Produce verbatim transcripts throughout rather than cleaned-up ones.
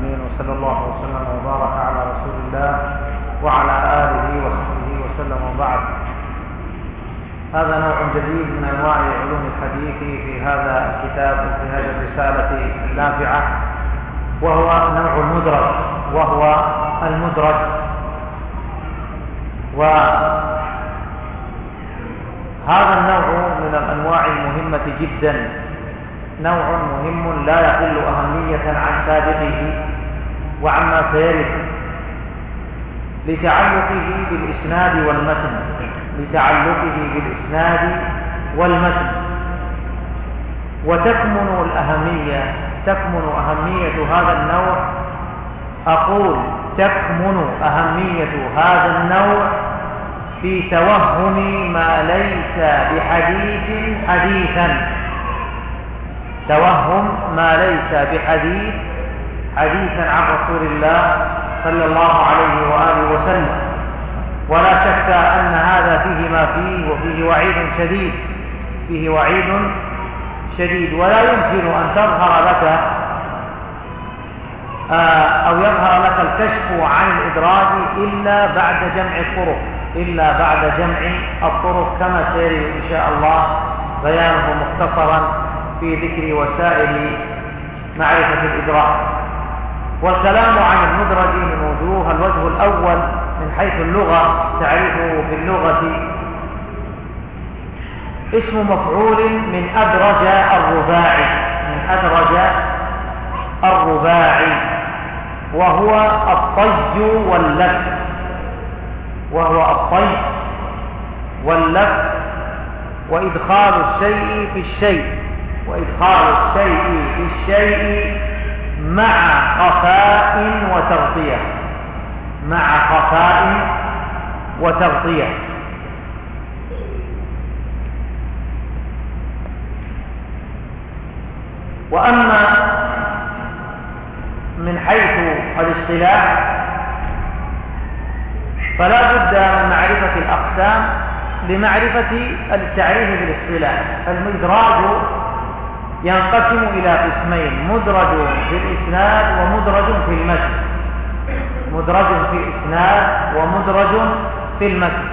العالمين، وصلى الله وسلم وبارك على رسول الله وعلى آله وصحبه وسلم. وبعد، هذا نوع جديد من أنواع علوم الحديث في هذا الكتاب وفي هذه الرسالة النافعة، وهو نوع المدرج، وهو المدرج. وهذا النوع من الأنواع المهمة جدا، نوع مهم لا يقل أهمية عن سابقه وعما سيرد، لتعلقه بالإسناد والمتن لتعلقه بالإسناد والمتن وتكمن الأهمية تكمن أهمية هذا النوع أقول تكمن أهمية هذا النوع في توهم ما ليس بحديث حديثا توهم ما ليس بحديث حديثا عن رسول الله صلى الله عليه وآله وسلم. ولا شك أن هذا فيه ما فيه، وفيه وعيد شديد فيه وعيد شديد ولا يمكن أن تظهر لك أو يظهر لك الكشف عن الإدراج إلا بعد جمع الطرق إلا بعد جمع الطرق كما سيرد إن شاء الله بيانه مختصرا في ذكر وسائل معرفة الإدراج. والكلام عن المدرج من وجوه: الوجه الأول من حيث اللغة، تعريفه في اللغة اسم مفعول من أدرج الرباعي من أدرج الرباعي وهو الطي واللف وهو الطي واللف وإدخال الشيء في الشيء وإدخال الشيء في الشيء مع خفاء وتغطية مع خفاء وتغطية. وأما من حيث الاصطلاح فلا بد من معرفة الأقسام لمعرفة التعريف بالاصطلاح. المدراج ينقسم إلى قسمين: مدرج في الإسناد ومدرج في المتن مدرج في الإسناد ومدرج في المتن.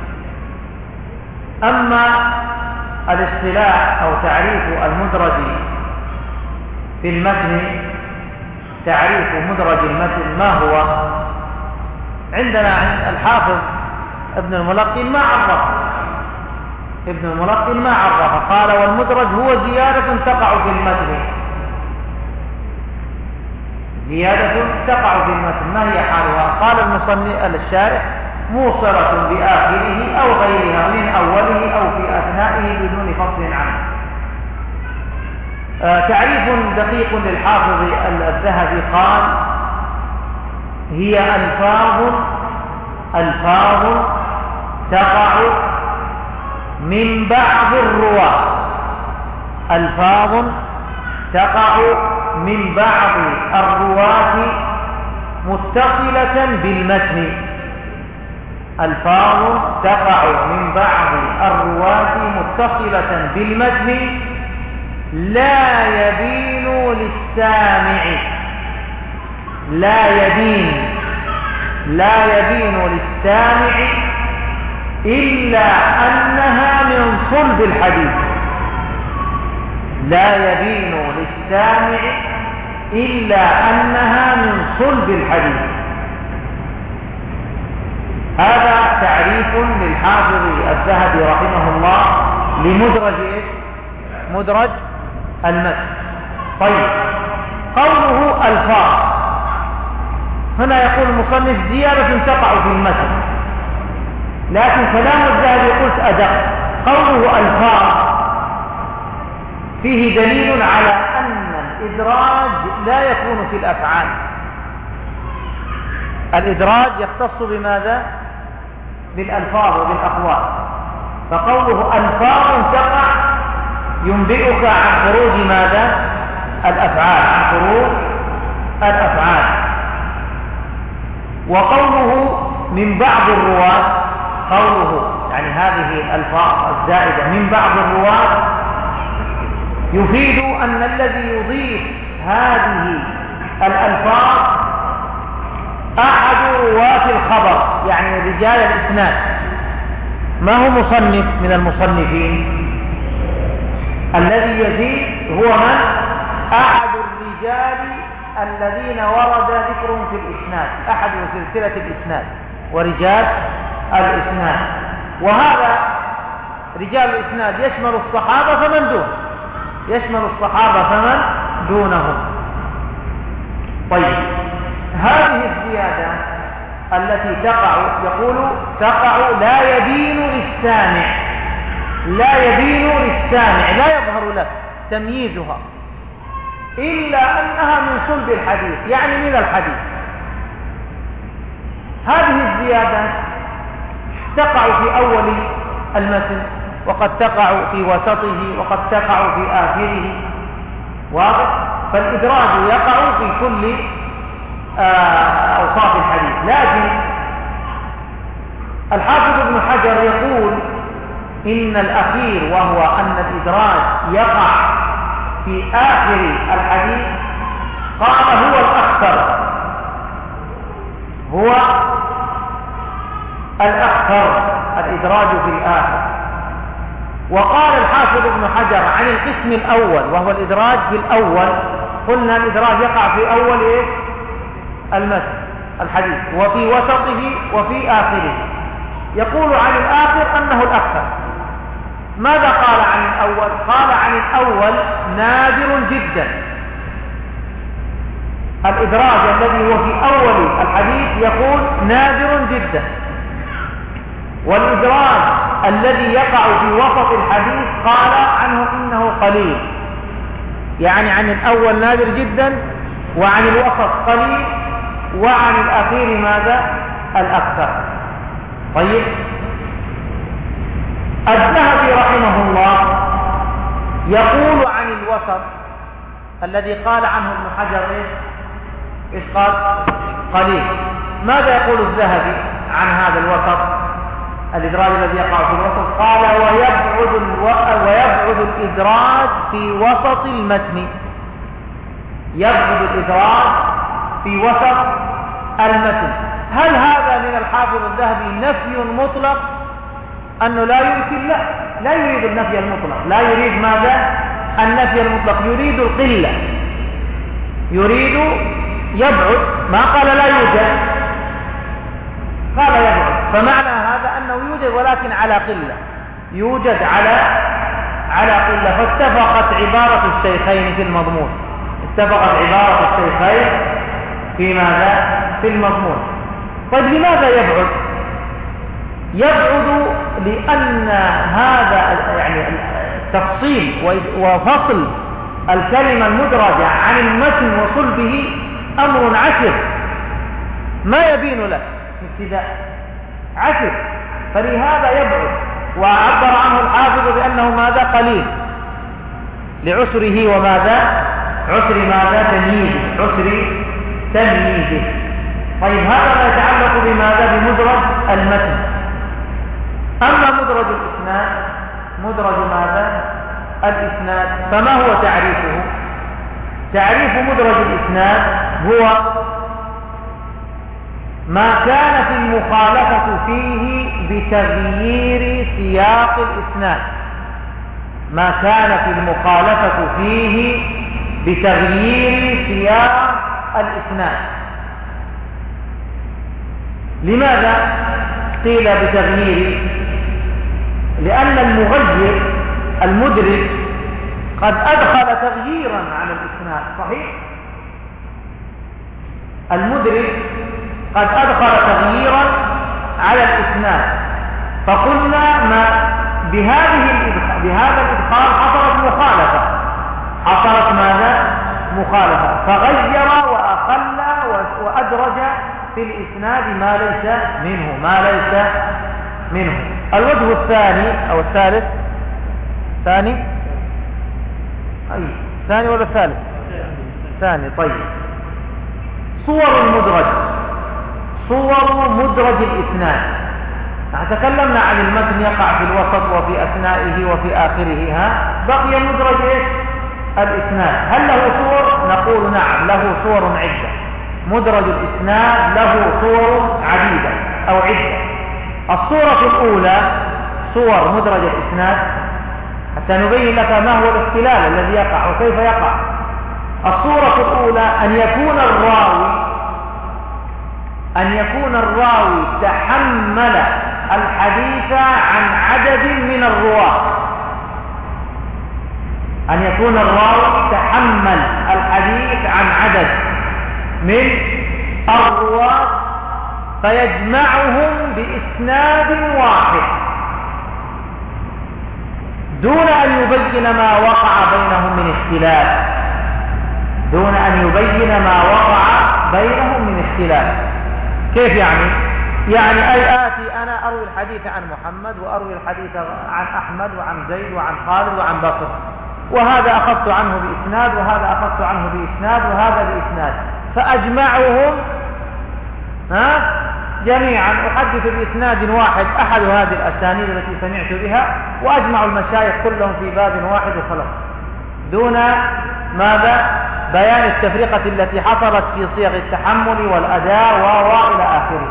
أما الاصطلاح أو تعريف المدرج في المتن، تعريف مدرج المتن ما هو؟ عندنا عند الحافظ ابن الملقن ما عرف ابن الملقن ما عرف قال: والمدرج هو زيادة تقع في المتن زيادة تقع في المتن. ما هي حالها؟ قال المصنف الشارح: موصلة بآخره أو غيرها من أوله أو في أثنائه بدون فصل عنه. آه تعريف دقيق للحافظ الذهبي قال: هي ألفاظ ألفاظ تقع من بعض الرواة ألفاظ تقع من بعض الرواة متصلة بالمتن ألفاظ تقع من بعض الرواة متصلة بالمتن لا يبين للسامع لا يبين لا يبين للسامع إلا أنها من صلب الحديث لا يبين للسامع إلا أنها من صلب الحديث. هذا تعريف للحافظ الذهبي رحمه الله لمدرج إيه؟ مدرج المتن. طيب، قوله ألفاظ هنا يقول المصنف زيادة تقع في المتن، لكن كلام الذهبي قلت أدق. قوله ألفاظ فيه دليل على أن الإدراج لا يكون في الأفعال. الإدراج يختص بماذا؟ بالألفاظ وبالأقوال. فقوله ألفاظ تقع ينبئك عن خروج ماذا؟ الأفعال عن خروج الأفعال. وقوله من بعض الرواة، قوله يعني هذه الألفاظ الزائدة من بعض الرواة يفيد أن الذي يضيف هذه الألفاظ أحد رواة الخبر يعني رجال الإسناد. ما هو مصنف من المصنفين؟ الذي يزيد هو من؟ أحد الرجال الذين ورد ذكرهم في الإسناد، أحد سلسلة الإسناد ورجال الإسناد. وهذا رجال الإسناد يشمل الصحابة فمن دون، يشمل الصحابة فمن دونهم. طيب، هذه الزيادة التي تقع، يقول تقع لا يبين للسامع، لا يبين للسامع، لا يظهر له تمييزها إلا أنها من صلب الحديث، يعني من الحديث. هذه الزيادة تقع في أول المتن، وقد تقع في وسطه، وقد تقع في آخره، واضح؟ فالإدراج يقع في كل أوصاف الحديث. لكن الحافظ ابن حجر يقول إن الأخير، وهو أن الإدراج يقع في آخر الحديث، قال هو الأكثر، هو الأكثر الإدراج في الآخر. وقال الحافظ ابن حجر عن القسم الأول وهو الإدراج في الأول، قلنا الإدراج يقع في أول إيه؟ المتن الحديث، وفي وسطه وفي آخره. يقول عن الآخر أنه الأكثر. ماذا قال عن الأول؟ قال عن الأول نادر جدا. الإدراج الذي هو في أول الحديث يقول نادر جدا، والإدراج الذي يقع في وسط الحديث قال عنه إنه قليل، يعني عن الأول نادر جدا، وعن الوسط قليل، وعن الأخير ماذا؟ الأكثر. طيب، الذهبي رحمه الله يقول عن الوسط الذي قال عنه ابن حجر إيش؟ إيش قال؟ قليل. ماذا يقول الذهبي عن هذا الوسط الإدراج الذي يقع في الوسط؟ قال ويبعد, الو... ويبعد الإدراج في وسط المتن، يبعد الإدراج في وسط المتن. هل هذا من الحافظ الذهبي نفي مطلق أنه لا يمكن؟ لا، لا يريد النفي المطلق، لا يريد ماذا؟ النفي المطلق، يريد القلة، يريد يبعد. ما قال لا يوجد، قال يبعد. فمعنى هذا أنه يوجد ولكن على قلة، يوجد على على قلة. فاتفقت عبارة الشيخين في المضمون، اتفقت عبارة الشيخين في ماذا؟ في المضمون. طيب، لماذا يبعد؟ يبعد لأن هذا يعني تفصيل وفصل الكلمة المدرجة عن المتن وصلبه أمر عسر، ما يبين له ابتداء، عسر، فلهذا يبعد. وعبر عنه الحافظ بأنه ماذا؟ قليل، لعسره وماذا؟ عسر ماذا؟ تمييزه، عسر تمييزه. طيب، هذا ما يتعلق بماذا؟ بمدرج المتن. أما مدرج الإسناد، مدرج ماذا؟ الإسناد، فما هو تعريفه؟ تعريف مدرج الإسناد هو ما كانت المخالفة فيه بتغيير سياق الإسناد، ما كانت المخالفة فيه بتغيير سياق الإسناد. لماذا قيل بتغيير؟ لأن المغير المدرج قد أدخل تغييرا على الإسناد، صحيح؟ المدرج قد أدخل تغييرا على الإسناد، فقلنا ما بهذه بهذا الإدخال حصلت مخالفة، حصلت ماذا؟ مخالفة، فغير وأخل وأدرج في الإسناد ما ليس منه، ما ليس منه. الوجه الثاني أو الثالث، ثاني أي ثاني ولا ثالث؟ ثاني. طيب، صور المدرج، صور مدرج الإسناد. تكلمنا عن المتن يقع في الوسط وفي أثنائه وفي آخره، ها بقي مدرج إيش؟ الإسناد. هل له صور؟ نقول نعم، له صور عدة. مدرج الإسناد له صور عديدة أو عدة. الصورة الأولى صور مدرج الإسناد حتى نبين لك ما هو الاختلال الذي يقع وكيف يقع. الصورة الأولى أن يكون الراوي أن يكون الراوي تحمل الحديث عن عدد من الرواة، أن يكون الراوي تحمل الحديث عن عدد من الرواة فيجمعهم بإسناد واحد دون أن يبين ما وقع بينهم من اختلاف، دون أن يبين ما وقع بينهم من اختلاف. كيف يعني؟ يعني أي آتي أنا أروي الحديث عن محمد وأروي الحديث عن أحمد وعن زيد وعن خالد وعن بكر، وهذا أخذت عنه بإسناد وهذا أخذت عنه بإسناد وهذا بإسناد، فأجمعهم ها جميعا أحدث بإسناد واحد أحد هذه الأسانيد التي سمعت بها، وأجمع المشايخ كلهم في باب واحد وخلاص، دون ماذا؟ بيان التفرقة التي حصلت في صيغ التحمل والأداء وإلى آخره.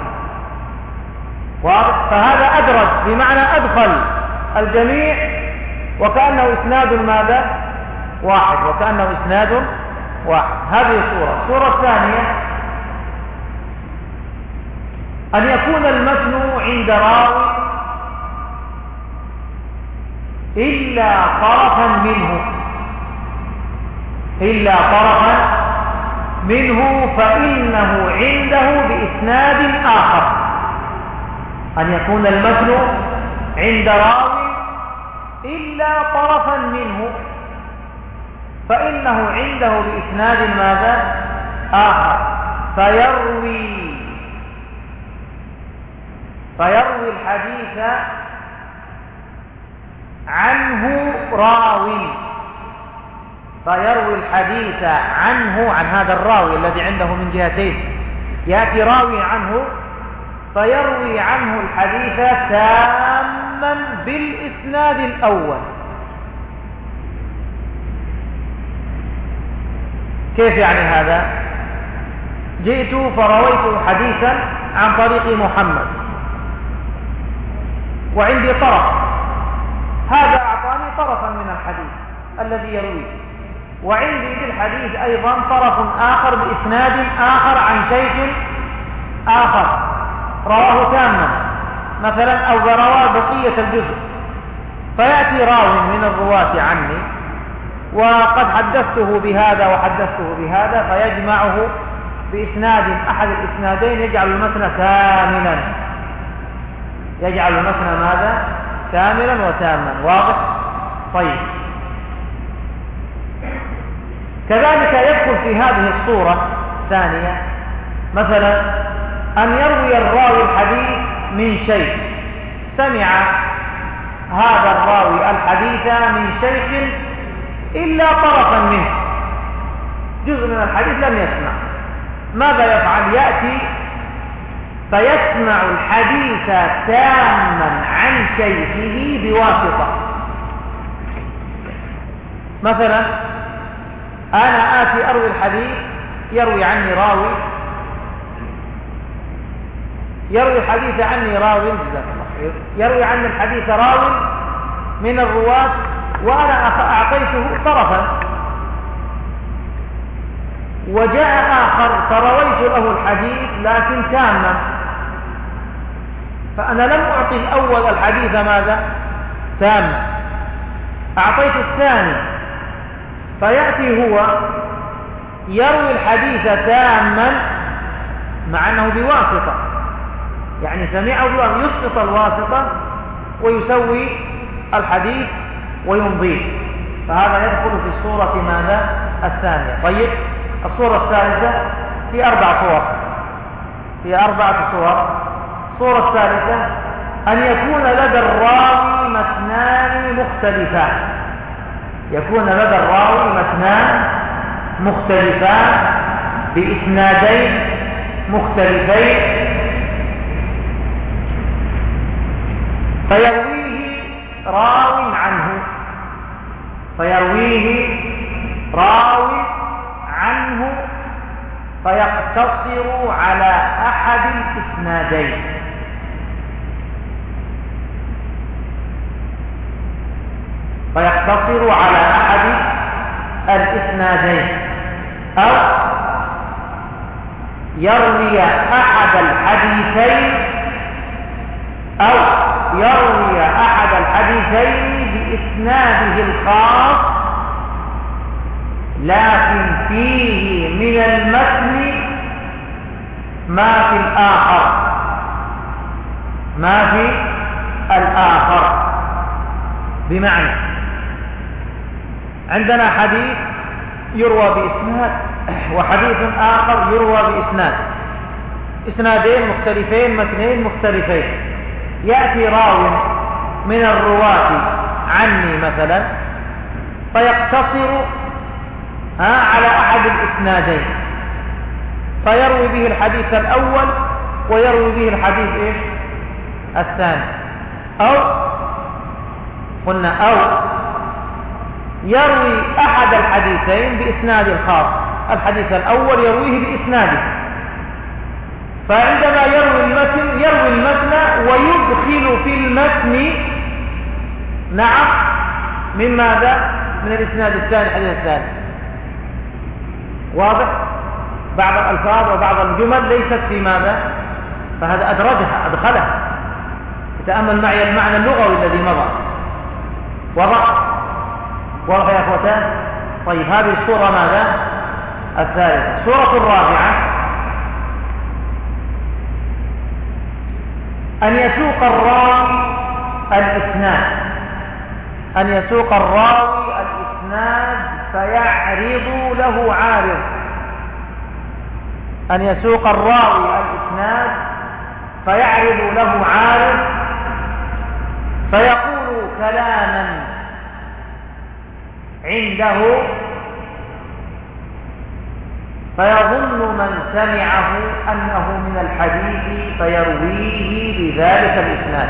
فهذا أدرج بمعنى أدخل الجميع وكأنه إسناد ماذا؟ واحد، وكأنه إسناد واحد. هذه صورة. الصورة الثانية أن يكون المتن عند راوي إلا طرفا منه إلا طرفا منه فإنه عنده بإسناد آخر. أن يكون المتن عند راوي إلا طرفا منه فإنه عنده بإسناد ماذا؟ آخر، فيروي فيروي الحديث عنه راوي فيروي الحديث عنه عن هذا الراوي الذي عنده من جهتين، يأتي راوي عنه فيروي عنه الحديث تاما بالإسناد الأول. كيف يعني هذا؟ جئت فرويت حديثا عن طريق محمد وعندي طرف، هذا أعطاني طرفا من الحديث الذي يرويه، وعندي في الحديث أيضا طرف آخر بإسناد آخر عن شيخ آخر رواه تاما مثلا أو رواه بقية الجزء، فيأتي راو من الرواة عني وقد حدثته بهذا وحدثته بهذا فيجمعه بإسناد أحد الإسنادين يجعل المتن كاملا يجعل المتن ماذا؟ كاملا وتاما. واضح؟ طيب، كذلك يدخل في هذه الصورة الثانية مثلا أن يروي الراوي الحديث من شيخ، سمع هذا الراوي الحديث من شيخ إلا طرفا منه، جزء من الحديث لم يسمع، ماذا يفعل؟ يأتي فيسمع الحديث تاما عن شيخه بواسطة. مثلا أنا آتي أروي الحديث، يروي عني راوي يروي الحديث عني راوي يروي عني الحديث راوي من الرواة وأنا أعطيته طرفا، وجاء آخر فرويت له الحديث لكن تاما، فأنا لم أعطي الأول الحديث ماذا؟ تاما، أعطيت الثاني، فيأتي هو يروي الحديث تاما مع أنه بواسطة، يعني سمعه بواسطة، يسقط الواسطة ويسوي الحديث ويمضيه، فهذا يدخل في الصورة ماذا؟ الثانية. طيب، الصورة الثالثة في أربع صور في أربعة صور. الصورة الثالثة أن يكون لدى الراوي متنان مختلفان يكون لدى الراوي متنان مختلفان بإسنادين مختلفين فيرويه راو عنه فيرويه راو عنه فيقتصر على أحد الإسنادين. فيقتصر على أحد الإسنادين أو يروي أحد الحديثين أو يروي أحد الحديثين بإسناده الخاص، لكن فيه من المتن ما في الآخر ما في الآخر. بمعنى عندنا حديث يروى بإسناد وحديث آخر يروى بإسناد، إسنادين مختلفين، متنين مختلفين. يأتي راوي من الرواة عني مثلا فيقتصر على أحد الإسنادين، فيروي به الحديث الأول ويروي به الحديث إيش الثاني، أو قلنا أو يروي أحد الحديثين بإسناد الخاص، الحديث الأول يرويه بإسناده، فعندما يروي المتن يروي المتن ويدخل في المتن نعم من ماذا؟ من الإسناد الثاني الحديث الثاني. واضح؟ بعض الألفاظ وبعض الجمل ليست في ماذا؟ فهذا أدرجها أدخلها. تتأمل معي المعنى اللغوي الذي مضى. واضح؟ واضح يا أخوتان؟ طيب هذه الصورة ماذا؟ الثالثة. الصورة الرابعة أن يسوق الراوي الإسناد أن يسوق الراوي الإسناد فيعرض له عارض أن يسوق الراوي الإسناد فيعرض له عارض فيقول كلاما عنده فيظن من سمعه أنه من الحديث فيرويه بذلك الإسناد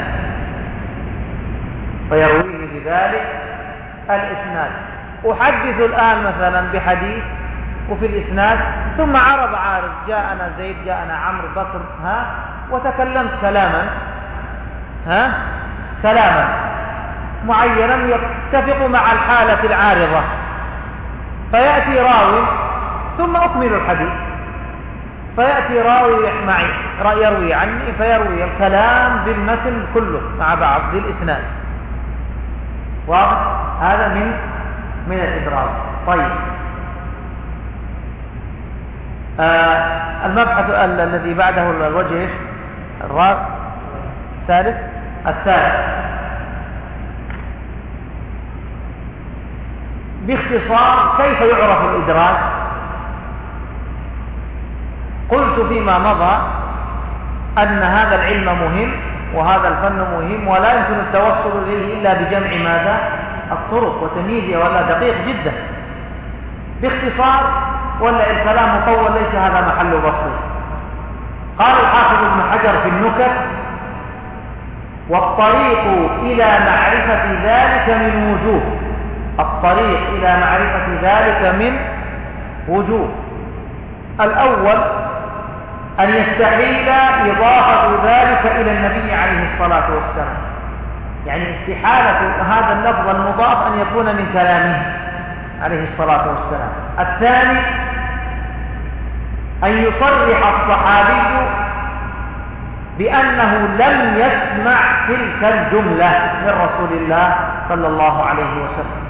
فيرويه بذلك الإسناد. أحدث الآن مثلا بحديث وفي الإسناد ثم عرض عارض، جاءنا زيد جاءنا عمرو بكر ها وتكلمت كلاما ها كلاما معينا يتفق مع الحالة العارضة، فيأتي راوي ثم أكمل الحديث، فيأتي راوي معي يروي عني فيروي الكلام بالمتن كله مع بعض بالإسناد. واضح؟ هذا من من الإدراج. طيب آه المبحث الذي بعده الوجه الرابع الثالث الثالث باختصار كيف يعرف الإدراج؟ قلت فيما مضى أن هذا العلم مهم وهذا الفن مهم، ولا يمكن التوصل إليه إلا بجمع ماذا؟ الطرق وتمييزها، ولا دقيق جدا. باختصار ولا الكلام مطول ليس هذا محل بسيط. قال الحافظ ابن حجر في النكت: والطريق إلى معرفة ذلك من وجوه الطريق إلى معرفة ذلك من وجوه الأول أن يستحيل إضافة ذلك إلى النبي عليه الصلاة والسلام، يعني استحالة هذا اللفظ المضاف أن يكون من كلامه عليه الصلاة والسلام. الثاني أن يصرح الصحابي بأنه لم يسمع تلك الجملة من رسول الله صلى الله عليه وسلم.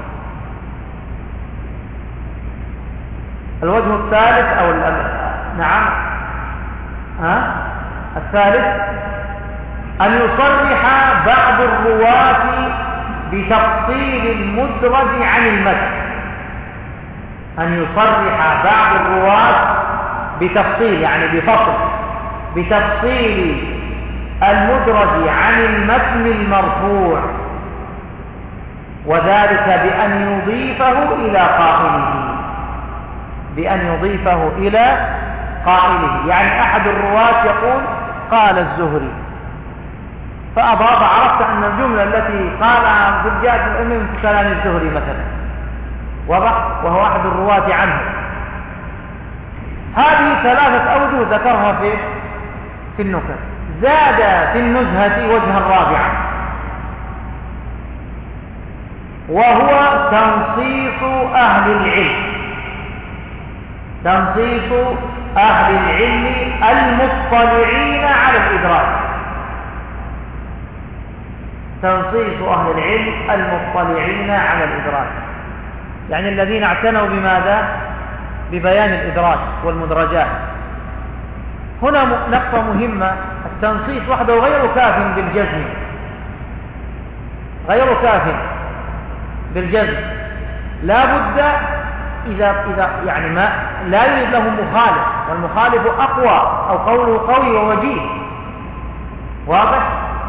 الوجه الثالث أو نعم ها الثالث أن يصرح بعض الرواة بتفصيل المدرج عن المتن أن يصرح بعض الرواة بتفصيل يعني بفصل بتفصيل المدرج عن المتن المرفوع، وذلك بأن يضيفه إلى قائله بأن يضيفه إلى قائله يعني أحد الرواة يقول قال الزهري فأضاف، عرفت أن الجملة التي قالها زجاج الأمم في كلام الزهري مثلا، وضح وهو أحد الرواة عنه، هذه ثلاثة أوجه ذكرها في في النكت. زاد في النزهة وجها رابعا، وهو تنصيص أهل العلم تنصيص أهل العلم المطلعين على الإدراك تنصيص أهل العلم المطلعين على الإدراك يعني الذين اعتنوا بماذا؟ ببيان الإدراك والمدرجات. هنا نقطة مهمة، التنصيص وحده غير كاف بالجزم غير كاف بالجزم لا بد إذا, إذا يعني ما لا يوجد له مخالف، والمخالف أقوى أو قوله قوي ووجيه، واضح؟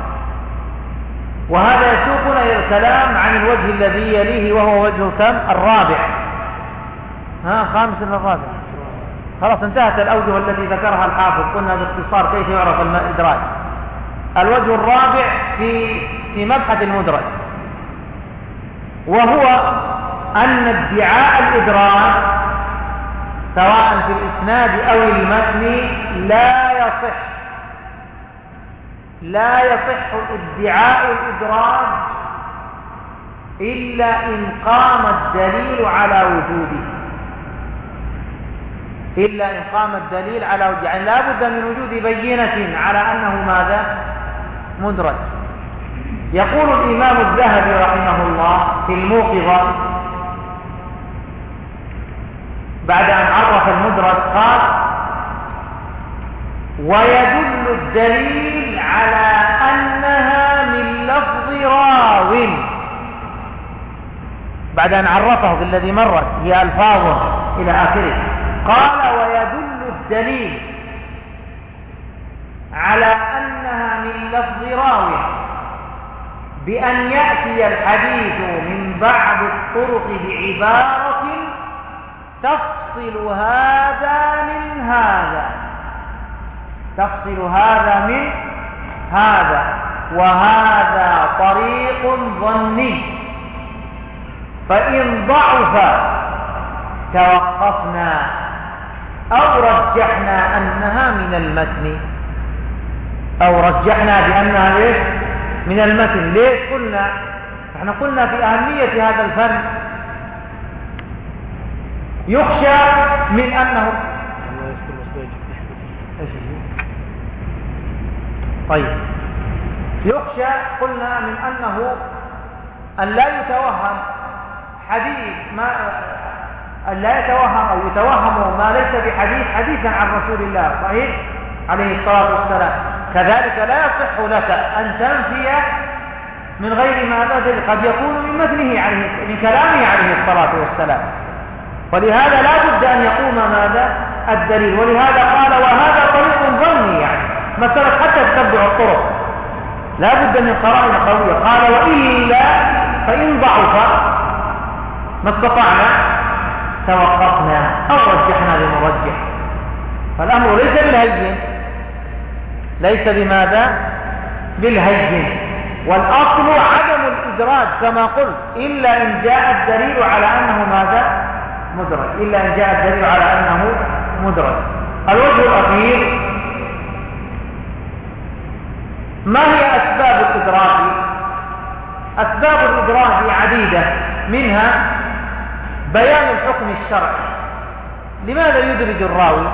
وهذا يسوقنا إلى الكلام عن الوجه الذي يليه، وهو وجه كم؟ الرابع. ها خامس إلى الرابع. خلاص انتهت الأوجه التي ذكرها الحافظ، قلنا باختصار كيف يعرف الإدراج. الوجه الرابع في في مبحث المدرج، وهو أن ادعاء الإدراج سواء في الإسناد أو المتن لا يصح لا يصح ادعاء الإدراج إلا إن قام الدليل على وجوده إلا إن قام الدليل على وجوده يعني لا بد من وجود بينة على أنه ماذا؟ مدرج. يقول الإمام الذهبي رحمه الله في الموقظة بعد أن عرف المدرج قال: ويدل الدليل على أنها من لفظ راو. بعد أن عرفه بالذي مرت هي ألفاظ إلى آخره، قال: ويدل الدليل على أنها من لفظ راو بأن يأتي الحديث من بعض الطرق بعبارة تفصل هذا من هذا تفصل هذا من هذا وهذا طريق ظني، فإن ضعف توقفنا أو رجحنا أنها من المتن أو رجحنا بأنها ليش؟ من المتن. ليش قلنا؟ احنا قلنا في أهمية هذا الفن. يخشى من أنه طيب يخشى قلنا من أنه أن لا يتوهم حديث ما أن لا يتوهم أو يتوهم ما ليس بحديث حديثا عن رسول الله صحيح عليه الصلاة والسلام. كذلك لا يصح لك أن تنفي من غير ما ذلك قد يكون من متنه عليه من كلامه عليه الصلاة والسلام، ولهذا لا بد أن يقوم ماذا؟ الدليل. ولهذا قال: وهذا طريق ظني، يعني مسألة حتى تتبع الطرق لا بد من قرائن قوية. قال: وإلا فإن ضعف ما استطعنا توقفنا أو رجحنا لمرجح. فالأمر ليس بالهين، ليس بماذا؟ بالهين. والأصل عدم الإدراج كما قلت إلا إن جاء الدليل على أنه ماذا؟ مدرج إلا إن جاء الدليل على أنه مدرج. الوجه الأخير: ما هي أسباب الإدراج؟ أسباب الإدراج عديدة، منها بيان الحكم الشرعي. لماذا يدرج الراوي؟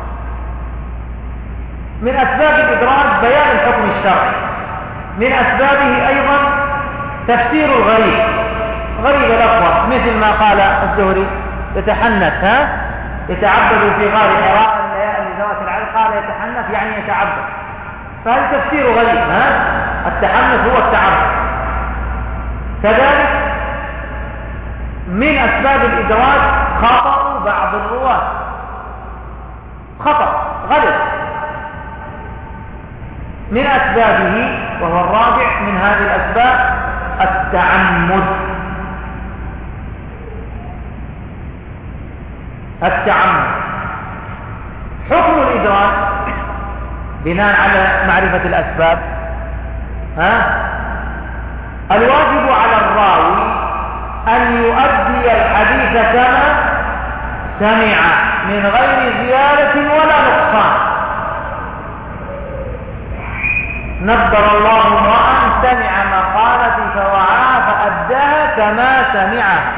من أسباب الإدراج بيان الحكم الشرعي. من أسبابه أيضا تفسير الغريب، غريب الأخبار، مثل ما قال الزهري: يتحنث ها يتعبد في غار حراء الليالي ذوات العدد. قال يتحنث يعني يتعبد، فهل تفسير غريب؟ ها التحنث هو التعبد. كذلك من أسباب الإدراج خطأ بعض الرواة، خطأ غلط. من أسبابه وهو الرابع من هذه الأسباب التعمد. التعمد حكم الإدراج بناء على معرفة الأسباب. ها الواجب على الراوي أن يؤدي الحديث كما سمع من غير زيادة ولا نقصان. نبر الله امرأ سمع مقالتي فوعاها فأداها كما سمعها.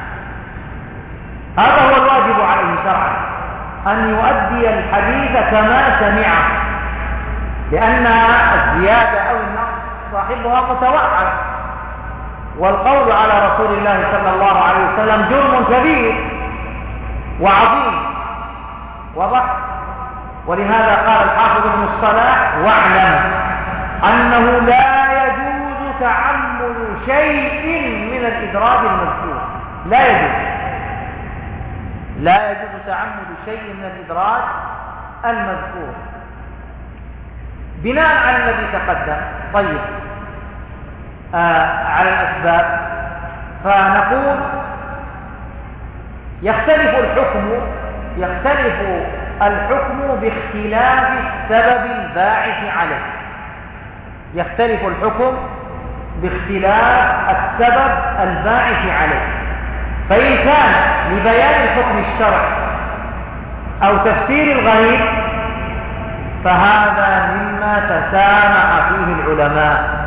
هذا هو الواجب عليه شرعا، أن يؤدي الحديث كما سمعه، لأن الزيادة أو النقص صاحبها متوعد، والقول على رسول الله صلى الله عليه وسلم جرم كبير وعظيم وضح. ولهذا قال الحافظ ابن الصلاح: واعلم أنه لا يجوز تعمد شيء من الإدراج المذكور. لا يجوز لا يجوز تعمد شيء من الإدراج المذكور بناء على الذي تقدم. طيب، آه على الأسباب، فنقول يختلف الحكم يختلف الحكم باختلاف السبب الباعث عليه. يختلف الحكم باختلاف السبب الباعث عليه. فإن كان لبيان الحكم الشرعي أو تفسير الغريب فهذا مما تسامح فيه العلماء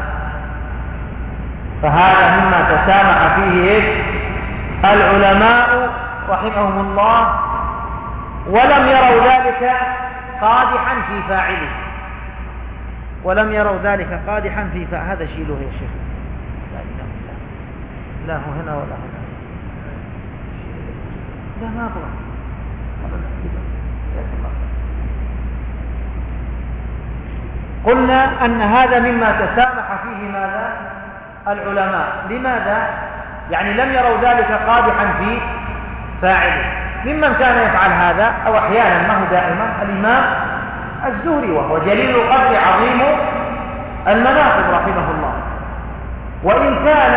فهذا مما تسامح فيه العلماء رحمهم الله، ولم يروا ذلك قادحا في فاعله ولم يروا ذلك قادحا في فاعله. هذا شيله يا شيخ. لا إله إلا الله. لا هو هنا ولا هنا. لا ما أطلع. قلنا أن هذا مما تسامح فيه ماذا؟ العلماء. لماذا؟ يعني لم يروا ذلك قادحا في فاعله. ممن كان يفعل هذا أو أحيانا، ما هو دائما، الإمام الزهري، وهو جليل القدر عظيم المناقب رحمه الله. وإن كان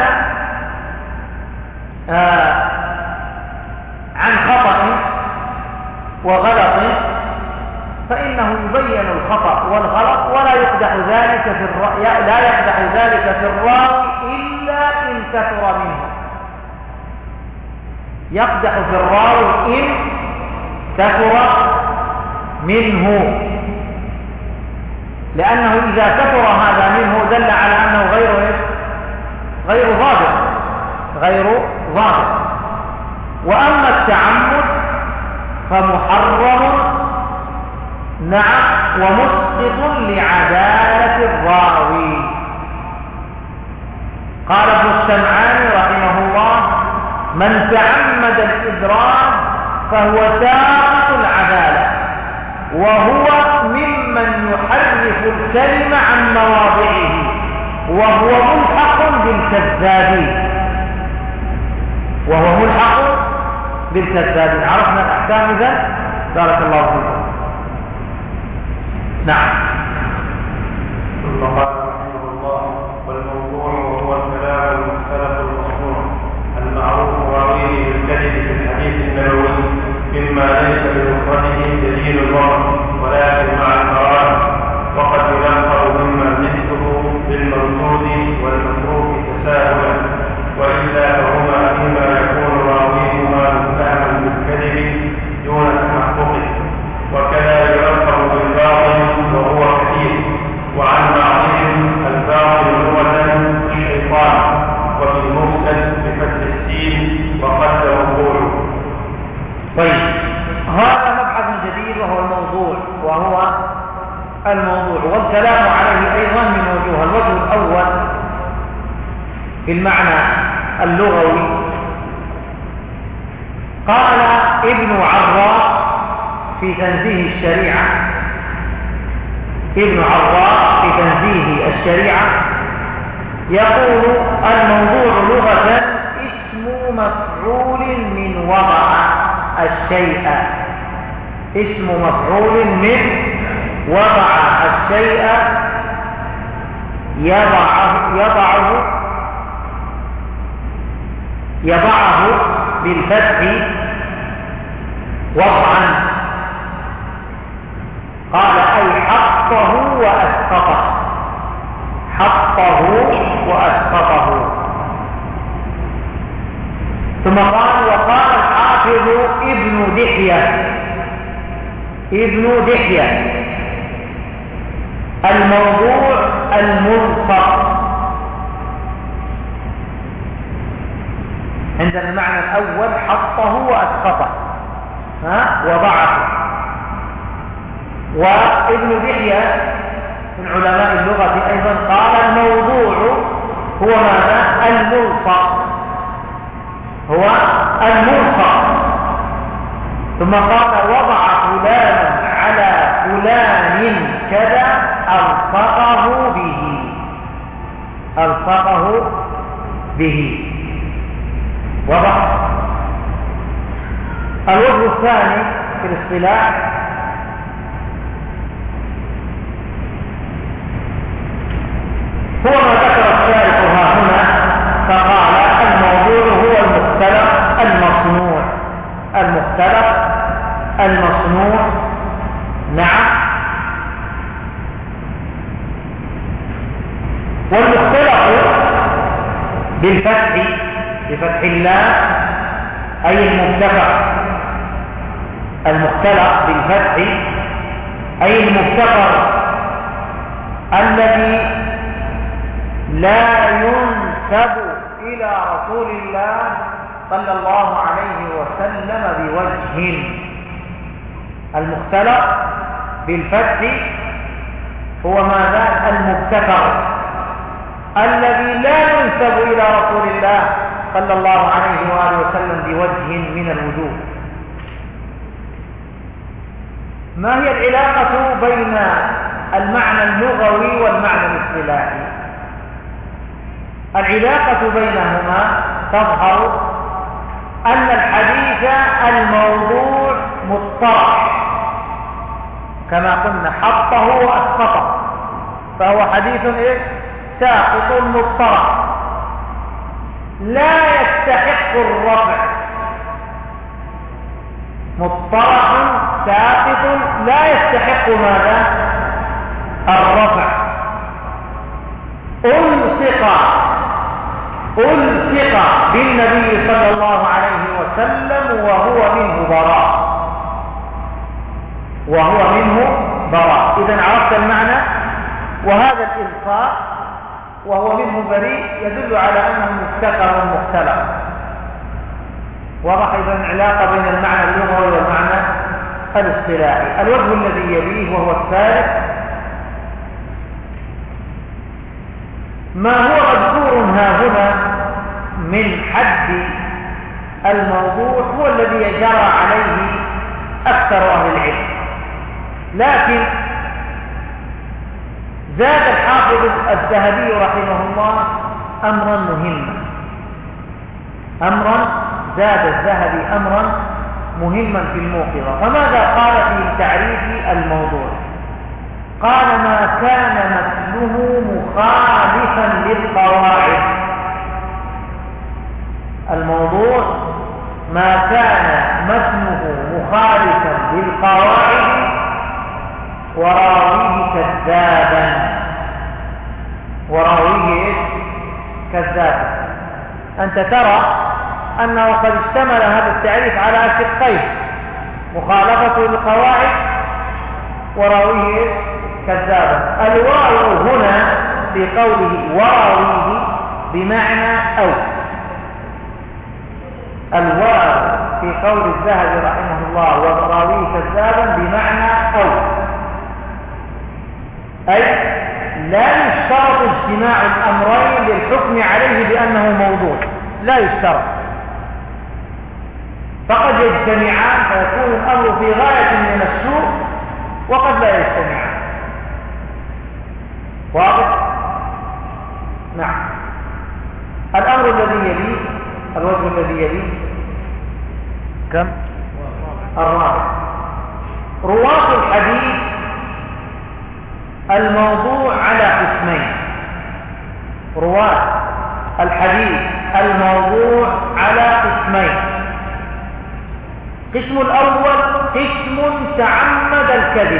آه عن خطأ وغلط فإنه يبين الخطأ والغلط، ولا يقدح ذلك في الر... لا يقدح ذلك في الراوي إلا إن كثر منه. يقدح في الراوي إن كثر منه، لأنه إذا كثر هذا منه دل على أنه غير غير ضابط غير ضابط. وأما التعمد فمحرم نعم ومسقط لعدالة الراوي. قال ابن السمعاني رحمه الله: من تعمد الإدراج فهو ساقط العدالة، وهو ممن يحرف الكلمة عن مواضعه، وهو ملحق بالكذابين وهو ملحق بالكذابين. عرفنا الأحكام إذن؟ بارك الله فيكم. نعم. ثم قال رحمه الله: والموضوع وهو الكلام المختلف المصنوع المعروف راويه بالكذب في الحديث النبوي، مما ليس بمفرده دليل الوضع ولكن مع القرائن، وقد ينقل مما مثله بالمردود والمتروك تساهلا، والا فهما فيما يكون راويهما متهما بالكذب دون تحققه. وكذا ينقل بالباطل وهو كثير، وعن بعضهم الباطل لغة الشيطان، وبالمفسد بفتح السين وقد وقوله. طيب، هذا مبحث جديد وهو الموضوع وهو الموضوع والكلام عليه أيضا من وجوه. الوجه الأول في المعنى اللغوي، قال ابن عراف في تنزيه الشريعة ابن عراف في تنزيه الشريعة يقول: الموضوع لغة اسم مفعول من وضع الشيء اسم مفعول من وضع الشيء يضعه يضعه يضعه بالفتح وضعا. قال: أي حطه وأسقطه حطه وأسقطه. ثم قال: وقال الحافظ ابن دحية ابن دحية. الموضوع الملصق. عندنا المعنى الأول حطه وأسقطه، ها وضعه. وابن دحية من علماء اللغة أيضا قال الموضوع هو ماذا؟ الملصق، هو الملصق. ثم قال وضع فلان على فلان كذا ألصقه به، ألصقه به. وضع. الوجه الثاني في الاصطلاح هو ما ذكر الشارح ها هنا، فقال الموضوع هو المختلق المصنوع. المختلق المصنوع، نعم. والمختلق بالفتح، بفتح الله، أي المبتكر. المختلق بالفتح أي المبتكر الذي لا ينسب إلى رسول الله صلى الله عليه وسلم بوجه. المختلق بالفتح هو ماذا؟ المبتكر الذي لا ينسب إلى رسول الله صلى الله عليه وآله وسلم بوجه من الوجوه. ما هي العلاقة بين المعنى اللغوي والمعنى الاصطلاحي؟ العلاقة بينهما تظهر أن الحديث الموضوع مضطرح، كما قلنا حطه وأسقطه، فهو حديث إيه؟ ساقط مضطرح لا يستحق الرفع. مضطرح ساقط لا يستحق ماذا؟ الرفع. ألصق ألصق بالنبي صلى الله عليه وسلم وهو منه براء، وهو منه براء. إذن عرفت المعنى. وهذا الإلصاق وهو منه بريء يدل على أنه مفتقر مختلف. واضح إذن علاقة بين المعنى اللغوي والمعنى الاصطلاحي. الوجه الذي يليه وهو الثالث ما هو مذكور ها هنا من حد الموضوع هو الذي يجرى عليه أكثر أهل العلم، لكن زاد الحافظ الذهبي رحمه الله أمرا مهما. أمرا زاد الذهبي أمرا مهما في الموقظة. فماذا قال في تعريف الموضوع؟ قال ما كان متنه مخالفا للقواعد. الموضوع ما كان متنه مخالفا للقواعد وراويه كذابا. وراويه كذابا. أنت ترى أنه قد اشتمل هذا التعريف على شقين: مخالفة للقواعد وراويه كذابا. الواو هنا في قوله وراويه بمعنى أو. الواو في قول الذهبي رحمه الله وراويه كذابا بمعنى أو، أي لا يشترط اجتماع الأمرين للحكم عليه بأنه موضوع، لا يشترط، فقد يجتمعان فيكون الأمر في غاية من السوء وقد لا يجتمعان. واضح؟ نعم. الأمر الذي يليه، الوجه الذي يليه كم؟ الرابع. رواة الحديث الموضوع على قسمين. رواة الحديث الموضوع على قسمين. قسم الأول قسم تعمد الكذب.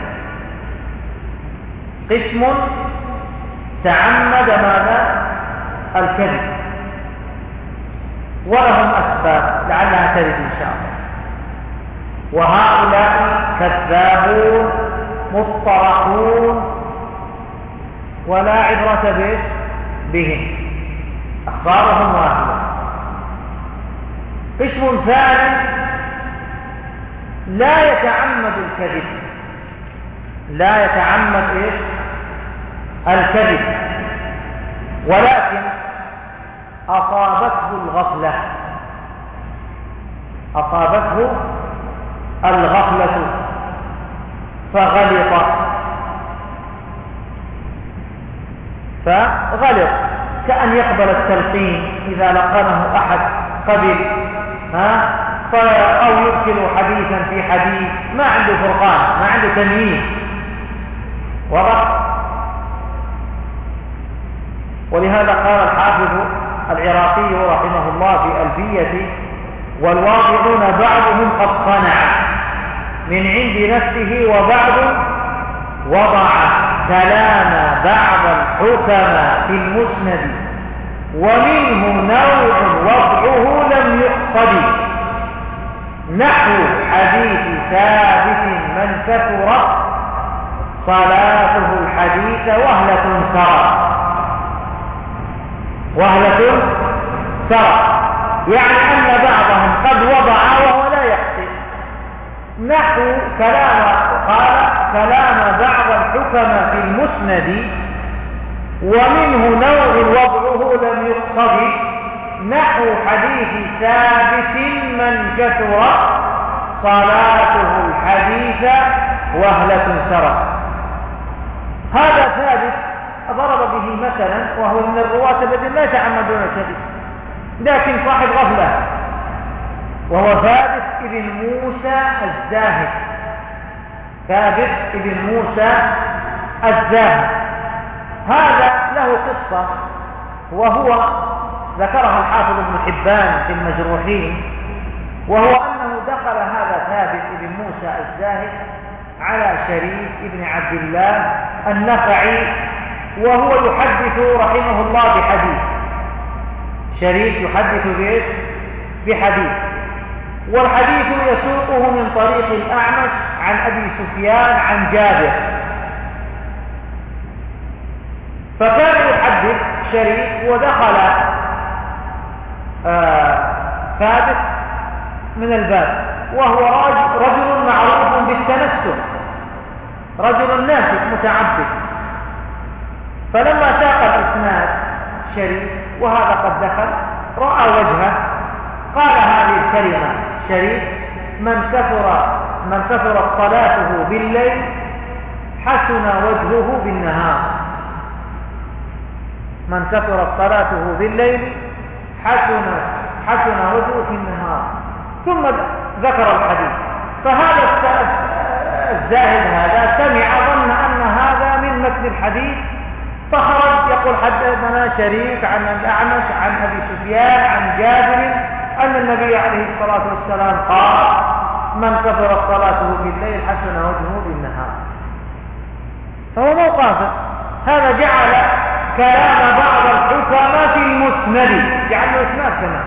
قسم تعمد ماذا؟ الكذب، ولهم أسباب لعلها ترد إن شاء الله. وهؤلاء كذابون مطرحون ولا عبرة به بهم، أخبارهم واحدة. قسم ثاني لا يتعمد الكذب، لا يتعمد إيش؟ الكذب، ولكن أصابته الغفلة، أصابته الغفلة فغلط فغلط كأن يقبل التلقين إذا لقنه أحد قبل، ها أو يدخل حديثا في حديث، ما عنده فرقان، ما عنده تمييز وضع. ولهذا قال الحافظ العراقي رحمه الله في ألفيته: والواضعون بعضهم قد صنع من عند نفسه وبعض وضع كلام بعض الحكماء في المسند ومنه نوع وضعه لم يقصد، نحو حديث ثابت من كثر صلاته الحديث وهلة سرى، وهلة سرى يعني أن بعضهم قد وضع وهو لا يقصد، نحو كلام قال كلام بعض الحكماء في المسند ومنه نوع وضعه لم يقصد، نحو حديث ثابت من كثر صلاته الحديث وهلة سرى. هذا ثابت ضرب به مثلا، وهو من الرواة الذين لا يتعمدون الكذب لكن صاحب غفلة، وهو ثابت ابن موسى الزاهد، ثابت ابن موسى الزاهد. هذا له قصة وهو ذكرها الحافظ ابن حبان في المجروحين، وهو أنه دخل هذا ثابت ابن موسى الزاهد على شريك ابن عبد الله النخعي وهو يحدث رحمه الله بحديث، شريك يحدث بإيش؟ بحديث، والحديث يسوقه من طريق الأعمش عن أبي سفيان عن جابر، فكان يحدث شريك ودخل آه ثابت من الباب، وهو رجل معروف بالتنسك، رجل ناسك متعبد. فلما ساق الإسناد شريك وهذا قد دخل رأى وجهه قال هذه الكلمة شريك: من كثر من كثرت صلاته بالليل حسن وجهه بالنهار، من كثرت صلاته بالليل حسن حسن وجهه في النهار. ثم ذكر الحديث، فهذا الزاهد هذا سمع ظن أن هذا من متن الحديث، فخرج يقول حدثنا شريك عن الأعمش عن أبي سفيان عن جابر أن النبي عليه الصلاة والسلام قال: من كثرت صلاته بالليل حسن وجهه بالنهار. فهو مو قاصد، هذا جعل كلام بعض الحكماء في المسند، جعله اسناد كمان،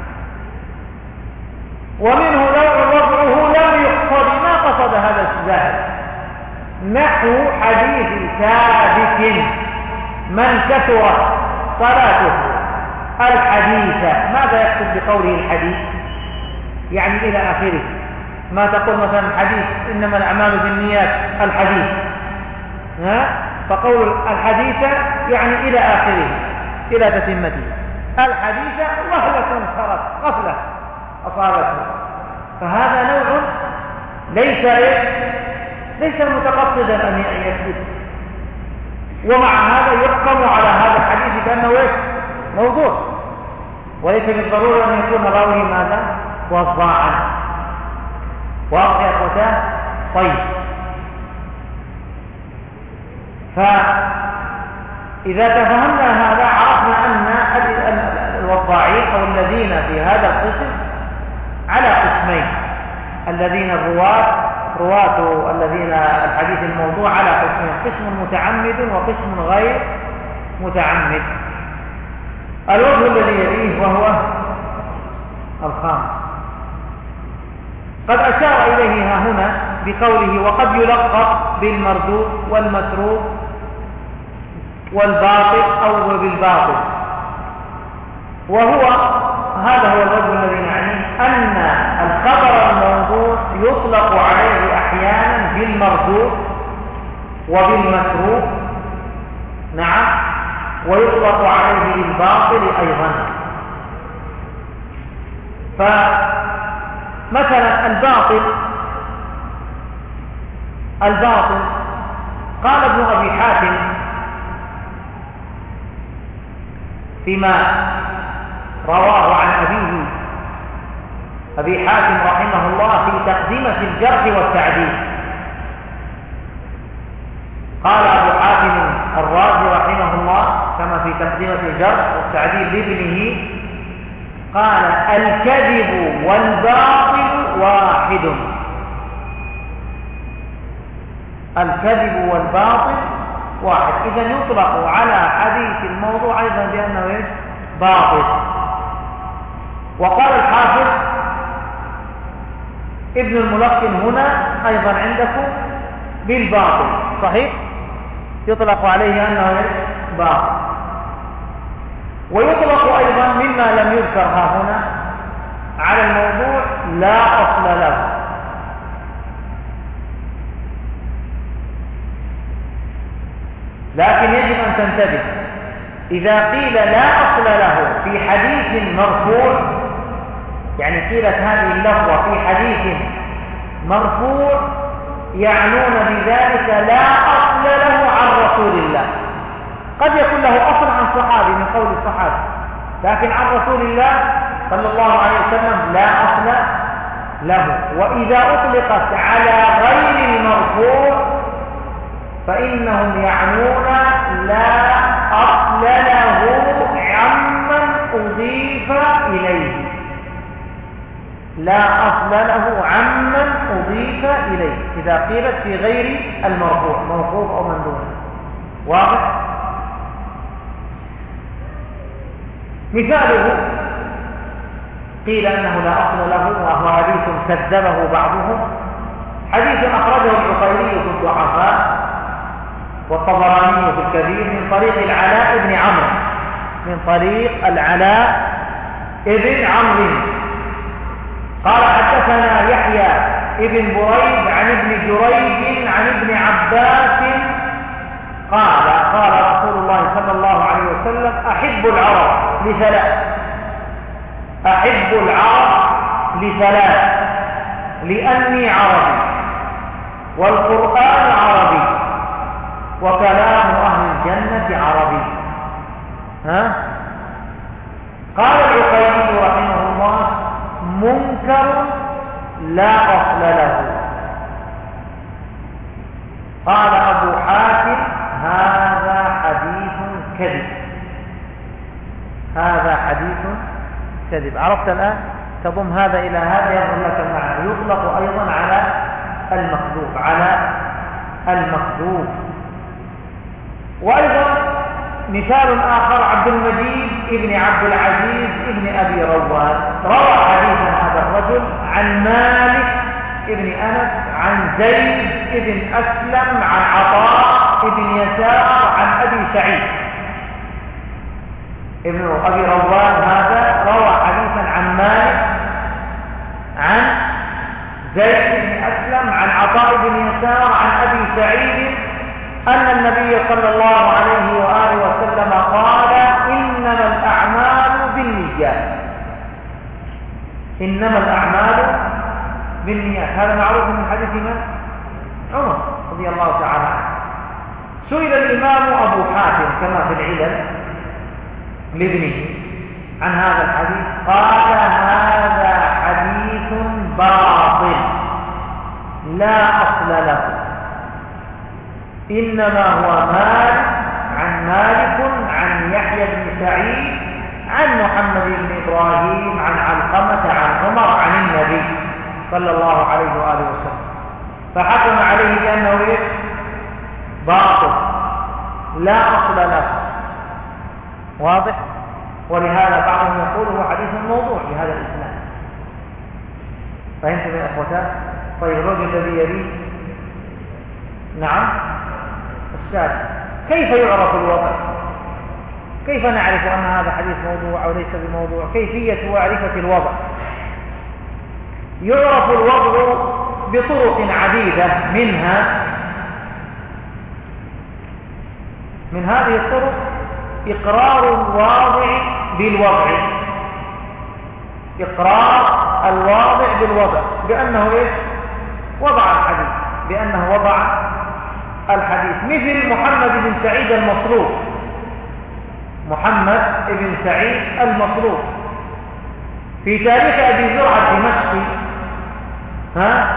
ومنه نوع وضعه لم يقصد، ما قصد هذا الزاهد، نحو حديث ثابت من كثرت صلاته الحديث. ماذا يقصد بقوله الحديث؟ يعني إلى آخره. ما تقول مثلا الحديث إنما الأعمال بالنيات الحديث، ها؟ فقول الحديث يعني إلى آخره، إلى تتمته. الحديث وهلة صارت، غفلة أصابته، فهذا نوع ليس ليس متقصدا أن يكذب، ومع هذا يحكم على هذا الحديث بأنه ايش؟ موضوع، وليس بالضرورة أن يكون راوي ماذا؟ وضاعا. واضح يا أخوتان؟ طيب، فإذا تفهمنا هذا عرفنا أن الوضاعين أو الذين في هذا القسم على قسمين: الذين الرواة رواة الذين الحديث الموضوع على قسمين، قسم متعمد وقسم غير متعمد. الوجه الذي يليه وهو الخامس قد أشار إليه ها هنا بقوله وقد يلقب بالمردود والمتروك والباطل أو بالباطل، وهو هذا هو الوجه الذي نعنيه، أن الخبر الموضوع يطلق عليه أحيانا بالمردود وبالمتروك، نعم، ويطلق عليه بالباطل أيضا. فمثلا الباطل الباطل قال ابن أبي حاتم فيما رواه عن أبيه أبي حاتم رحمه الله في تقدمة الجرح والتعديل، قال أبو حاتم الرازي رحمه الله كما في تقدمة الجرح والتعديل لابنه، قال الكذب والباطل واحد، الكذب والباطل واحد. إذا يطلق على حديث الموضوع أيضا بأنه إيش؟ باطل. وقال الحافظ ابن الملقن هنا أيضا عندكم بالباطل، صحيح، يطلق عليه أنه إيش؟ باطل. ويطلق أيضا مما لم يذكر ها هنا على الموضوع لا أصل له، لكن يجب أن تنتبه، إذا قيل لا أصل له في حديث مرفوع، يعني قيلت هذه اللفظة في حديث مرفوع، يعنون بذلك لا أصل له عن رسول الله. قد يكون له أصل عن صحابي من قول الصحابي، لكن عن رسول الله صلى الله عليه وسلم لا أصل له. وإذا أطلقت على غير المرفوع فإنهم يعنون لا أصل له عمن أضيف إليه، لا أصل له عمن أضيف إليه إذا قيلت في غير المرفوع، موقوف أو من دونه. واضح؟ مثاله قيل أنه لا أصل له وهو حديث كذبه بعضهم، حديث أخرجه العقيلي في الضعفاء والطبراني في الكبير من طريق العلاء بن عمرو، من طريق العلاء بن عمرو قال حدثنا يحيى ابن بريد عن ابن جريج عن ابن عباس قال قال رسول الله صلى الله عليه وسلم أحب العرب لثلاث، أحب العرب لثلاث، لأني عربي والقرآن عربي وكلام أهل الجنة عربي. ها؟ قال العقيلي رحمه الله منكر لا أصل له. قال أبو حاتم هذا حديث كذب، هذا حديث كذب. عرفت الآن؟ تضم هذا إلى هذا يظهر لك المعنى. يطلق أيضا على المكذوب، على المكذوب. وأيضا مثال آخر عبد المجيد ابن عبد العزيز ابن أبي رواد روى حديث هذا الرجل عن مالك ابن أنس عن زيد ابن أسلم عن عطاء ابن يسار عن أبي سعيد. ابن أبي رواد هذا روى حديثا عن مالك عن زيد بن أسلم عن عطاء بن يسار عن أبي سعيد أن النبي صلى الله عليه وآله وسلم قال إنما الأعمال بالنيات، إنما الأعمال بالنيات. هذا معروف من حديث من؟ عمر رضي الله تعالى عنه. سئل الإمام أبو حاتم كما في العلل لابنه عن هذا الحديث قال هذا حديث باطل لا أصل له، إنما هو مالك عن مالك عن يحيى بن سعيد عن محمد بن إبراهيم عن علقمة عن عمر عن النبي صلى الله عليه وآله وسلم، فحكم عليه بأنه باطل لا أصل له. واضح؟ ولهذا بعضهم يقول هو حديث موضوع في هذا الإسلام. فهمتم يا إخوتان؟ طيب الرجل الذي يليه نعم السادس. كيف يعرف الوضع؟ كيف نعرف أن هذا حديث موضوع أو ليس بموضوع؟ كيفية معرفة الوضع؟ يعرف الوضع بطرق عديدة، منها من هذه الطرق إقرار الواضع بالوضع، إقرار الواضع بالوضع بأنه إيش؟ وضع الحديث، بأنه وضع الحديث. مثل محمد بن سعيد المصروف، محمد بن سعيد المصروف في تاريخ أبي زرعة الدمشقي ها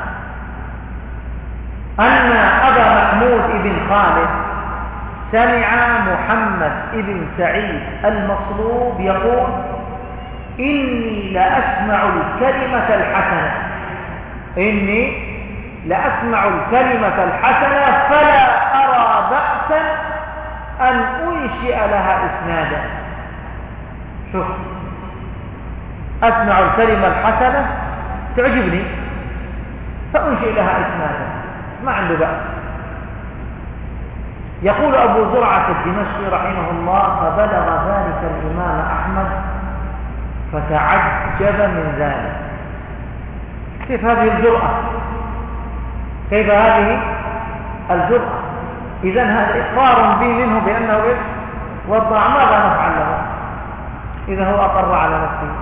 أن أبا محمود بن خالد سمع محمد بن سعيد المصلوب يقول: إني لأسمع الكلمة الحسنة، إني لأسمع الكلمة الحسنة فلا أرى بأسا أن أنشئ لها إسنادا. شوف، أسمع الكلمة الحسنة تعجبني فأنشئ لها إسنادا، ما عنده بأس. يقول أبو زرعة الدمشقي رحمه الله: فبلغ ذلك الإمام أحمد فتعجب من ذلك. كيف هذه الجرأة؟ كيف هذه الجرأة؟ إذن هذا إقرار به منه بأنه إيه؟ وضع. ماذا نفعل له إذا هو أقر على نفسه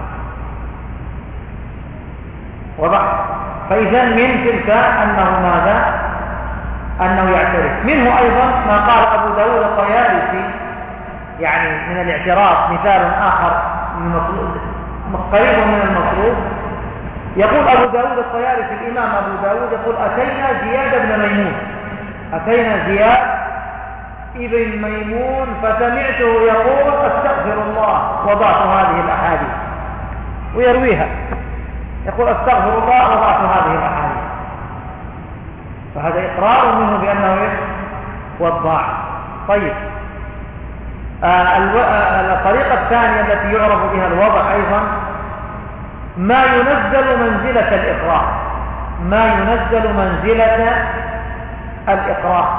وضع؟ فإذن من تلك أنه ماذا؟ أنه يعترف. منه أيضا ما قال أبو داود الطيالسي، يعني من الاعتراف مثال آخر قريب من المصروف. يقول أبو داود الطيالسي الإمام أبو داود يقول: أتينا زياد بن ميمون، أتينا زياد ابن ميمون فسمعته يقول: أستغفر الله وضعت هذه الأحاديث، ويرويها يقول: أستغفر الله وضعت هذه الأحاديث. فهذا إقرار منه بأنه وضع. طيب، آه الو... آه الطريقة الثانية التي يعرف بها الوضع أيضا ما ينزل منزلة الإقرار، ما ينزل منزلة الإقرار.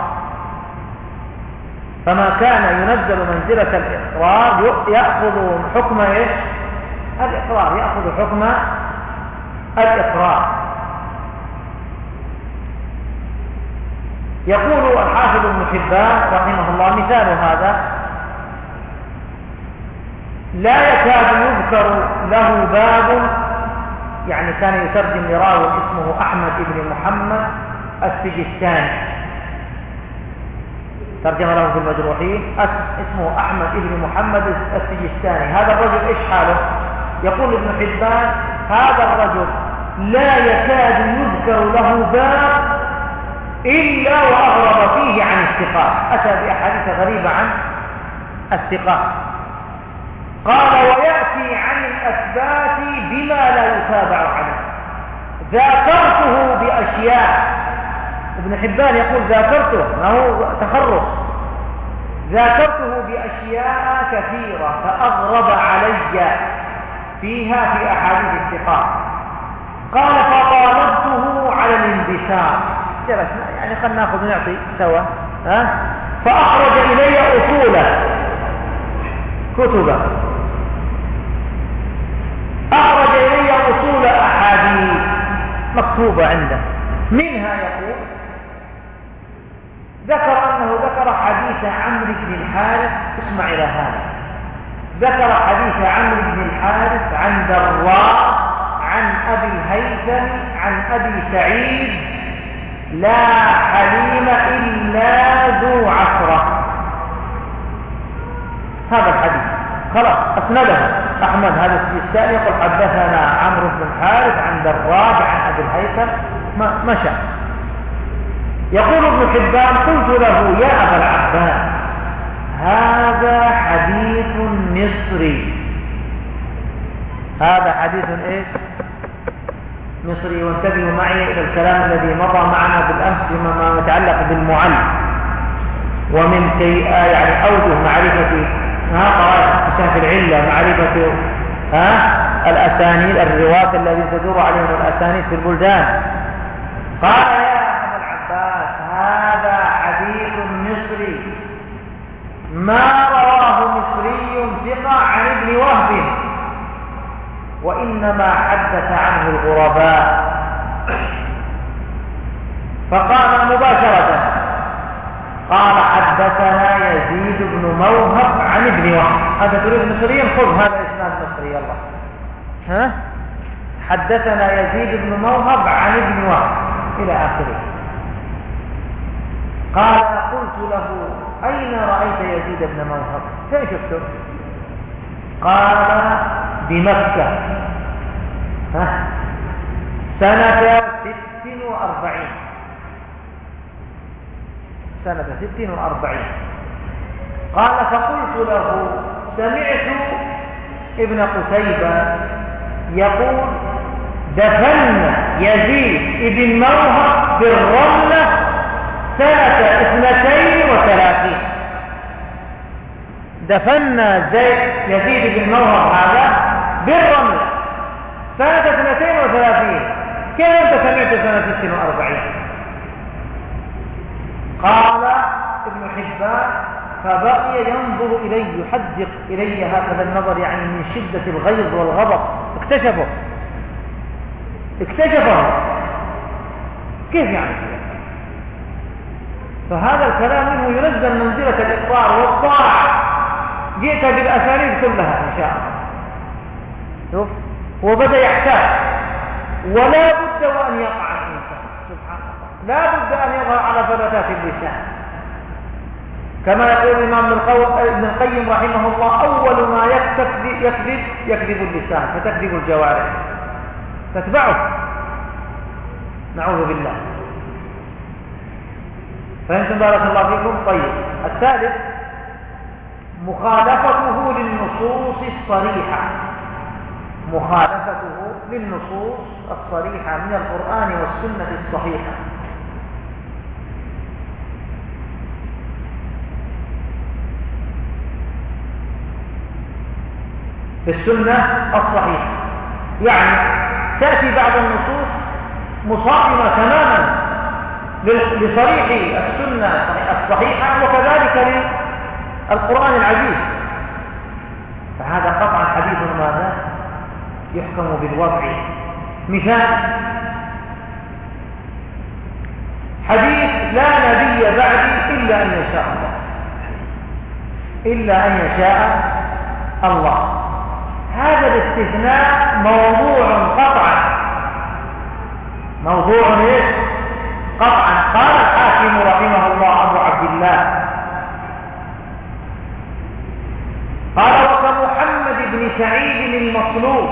فما كان ينزل منزلة الإقرار يأخذ حكم إيش؟ الإقرار، يأخذ حكم الإقرار. يقول الحافظ ابن حبان رحمه الله: مثال هذا لا يكاد يذكر له باب، يعني كان يترجم لراوي اسمه أحمد بن محمد السجستاني، ترجم له في المجروحين اسمه أحمد بن محمد السجستاني. هذا الرجل إيش حاله؟ يقول ابن حبان: هذا الرجل لا يكاد يذكر له باب إلا وأغرب فيه عن الثقات، أتى بأحاديث غريبة عن الثقات. قال: ويأتي عن الأثبات بما لا يتابع عليه. ذاكرته بأشياء، ابن حبان يقول ذاكرته، ما هو تخرص، ذاكرته بأشياء كثيرة فأغرب علي فيها في أحاديث الثقات. قال: فطالبته على الانبساط، جلسنا يعني خلنا ناخذ ونعطي سوا، ها؟ فأخرج إلي أصوله، كتبه، أخرج إلي أصول أحاديث مكتوبة عنده. منها يقول: ذكر أنه ذكر حديث عمرو بن الحارث، اسمع إلى هذا، ذكر حديث عمرو بن الحارث عن دراء عن أبي الهيثم عن أبي سعيد: لا حليم إلا ذو عشرة. هذا الحديث خلاص أسنده أحمد هذا السجستاني، يقول: حدثنا عمرو بن الحارث عن دراج عن أبي الهيثم، مشى. يقول ابن حبان: قلت له: يا أبا العباس، هذا حديث مصري، هذا حديث إيش؟ مصري. وانتبهوا معي إلى الكلام الذي مضى معنا بالأمس فيما يتعلق بالمعل، ومن كي يعني أوجه معرفة ها قواعد اكتشاف العلة، معرفة ها الأسانيد، الرواة الذين تدور عليهم الأسانيد في البلدان. قال يا أبا العباس هذا حديث مصري ما رواه مصري ثقة عن ابن وهب، وإنما حدث عنه الغرباء. فقال مباشرة قال حدثنا يزيد بن موهب عن ابن وهب. هذا تريد مصريا؟ خذ هذا إسناد مصري يلا. ها؟ حدثنا يزيد بن موهب عن ابن وهب إلى آخره. قال قلت له أين رأيت يزيد بن موهب؟ فين شفته؟ قال بمكة ها؟ سنة ست وأربعين سنة ست وأربعين. قال فقلت له سمعت ابن قتيبة يقول دفن يزيد بن موهب بالرملة سنة اثنتين وثلاثين. دفن يزيد بن موهب هذا بالرملة سنة اثنتين وثلاثين. كيف أنت سمعت سنة ست وأربعين؟ قال ابن حبان فبقي ينظر إلي يحدق إلي هكذا النظر، يعني من شدة الغيظ والغضب. اكتشفه اكتشفه كيف يعني؟ فهذا الكلام منه ينزل منزلة الإقرار والطاعة. جئت بالأساليب كلها إن شاء الله. شوف وبدأ يحتاج، ولا بد وأن يقع الإنسان سبحان الله، لا بد أن يظهر على فلتات اللسان كما يقول الإمام ابن القيم رحمه الله أول ما يكذب يكذب يكذب اللسان فتكذب الجوارح تتبعه، نعوذ بالله. فهمتم بارك الله فيكم؟ طيب الثالث مخالفته للنصوص الصريحة، مخالفته للنصوص الصريحة من القرآن والسنة الصحيحة. في السنة الصحيحة يعني تأتي بعض النصوص مصادمة تماما لصريح السنة الصحيحة وكذلك للقرآن العزيز، فهذا قطعا حديث ماذا يحكم بالوضع. مثال حديث لا نبي بعدي إلا أن يشاء الله، إلا أن يشاء الله. هذا الاستثناء موضوع قطعا، موضوع ايش؟ قطعا. قال الحاكم رحمه الله أبو عبد الله قال وكمحمد بن سعيد المصلوب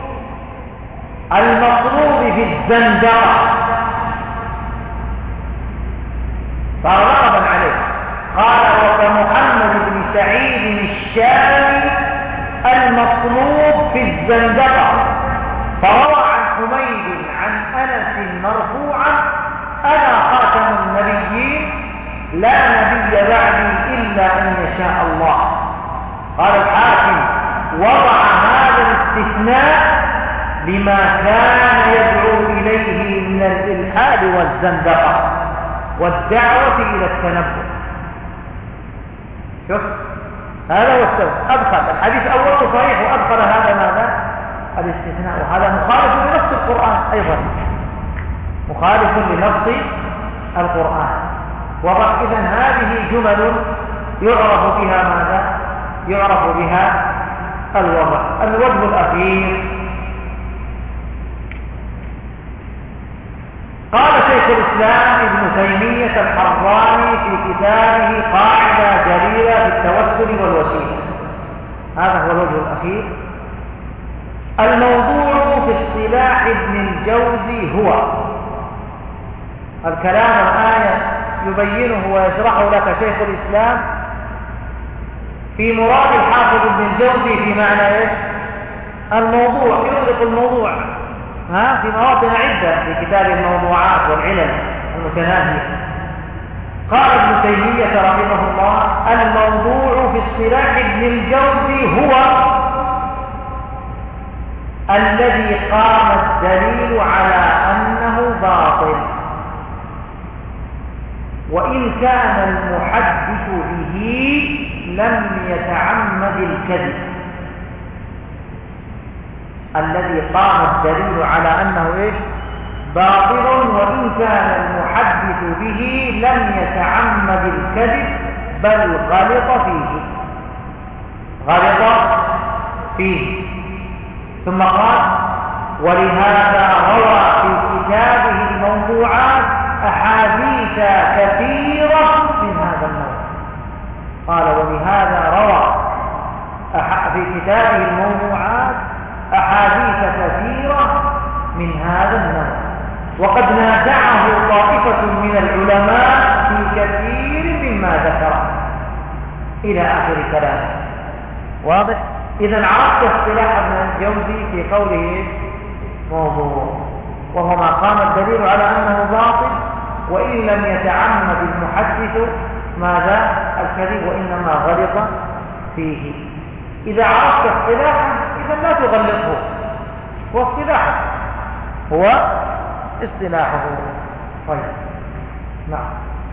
المصلوب في الزندقة صار لقبا عليه. قال وكمحمد بن سعيد الشامي المصلوب في الزندقة. فروى عن حميد عن أنس مرفوعا أنا خاتم النبيين لا نبي بعدي إلا أن يشاء الله. قال الحاكم وضع هذا الاستثناء لما كان يدعو إليه من الإلحاد والزندقة والدعوة إلى التنبؤ. شوف هذا هو السبب، أدخل الحديث أوله صحيح وأدخل هذا ماذا الاستثناء، وهذا مخالف لنص القرآن أيضا، مخالف لنص القرآن. وإذا هذه جمل يعرف بها ماذا يعرف بها الوضع. الوجه الأخير قال شيخ الإسلام ابن تيمية الحراني في كتابه قاعدة جليلة في التوسل والوسيلة، هذا هو الوجه الأخير. الموضوع في اصطلاح ابن الجوزي هو الكلام الآية يبينه ويشرحه لك شيخ الإسلام في مراد الحافظ ابن الجوزي في معنى ايش؟ الموضوع، يطلق الموضوع ها في مواطن عدة في كتاب الموضوعات والعلل المتناهية. قال ابن تيمية رحمه الله الموضوع في اصطلاح ابن الجوزي هو الذي قام الدليل على أنه باطل. وإن كان المحدث به لم يتعمد الكذب، الذي قام الدليل على أنه إيش؟ باطل، وإن كان المحدث به لم يتعمد الكذب بل غلط فيه غلط فيه ثم قال: ولهذا روى في كتابه الموضوعات أحاديث كثيرة من هذا النوع. قال: ولهذا روى في كتابه الموضوعات أحاديث كثيرة من هذا النوع، وقد نازعه طائفة من العلماء في كثير مما ذكر إلى آخر كلامه. واضح؟ إذا عرفت اصطلاح ابن الجوزي في قوله موضوع، وهو ما قام الدليل على أنه باطل وإن لم يتعمد المحدث ماذا؟ الكذب، وإنما غلط فيه. إذا عرفت اصطلاحا إذا لا تغلطه، هو اصطلاحه هو اصطلاحه. طيب نعم.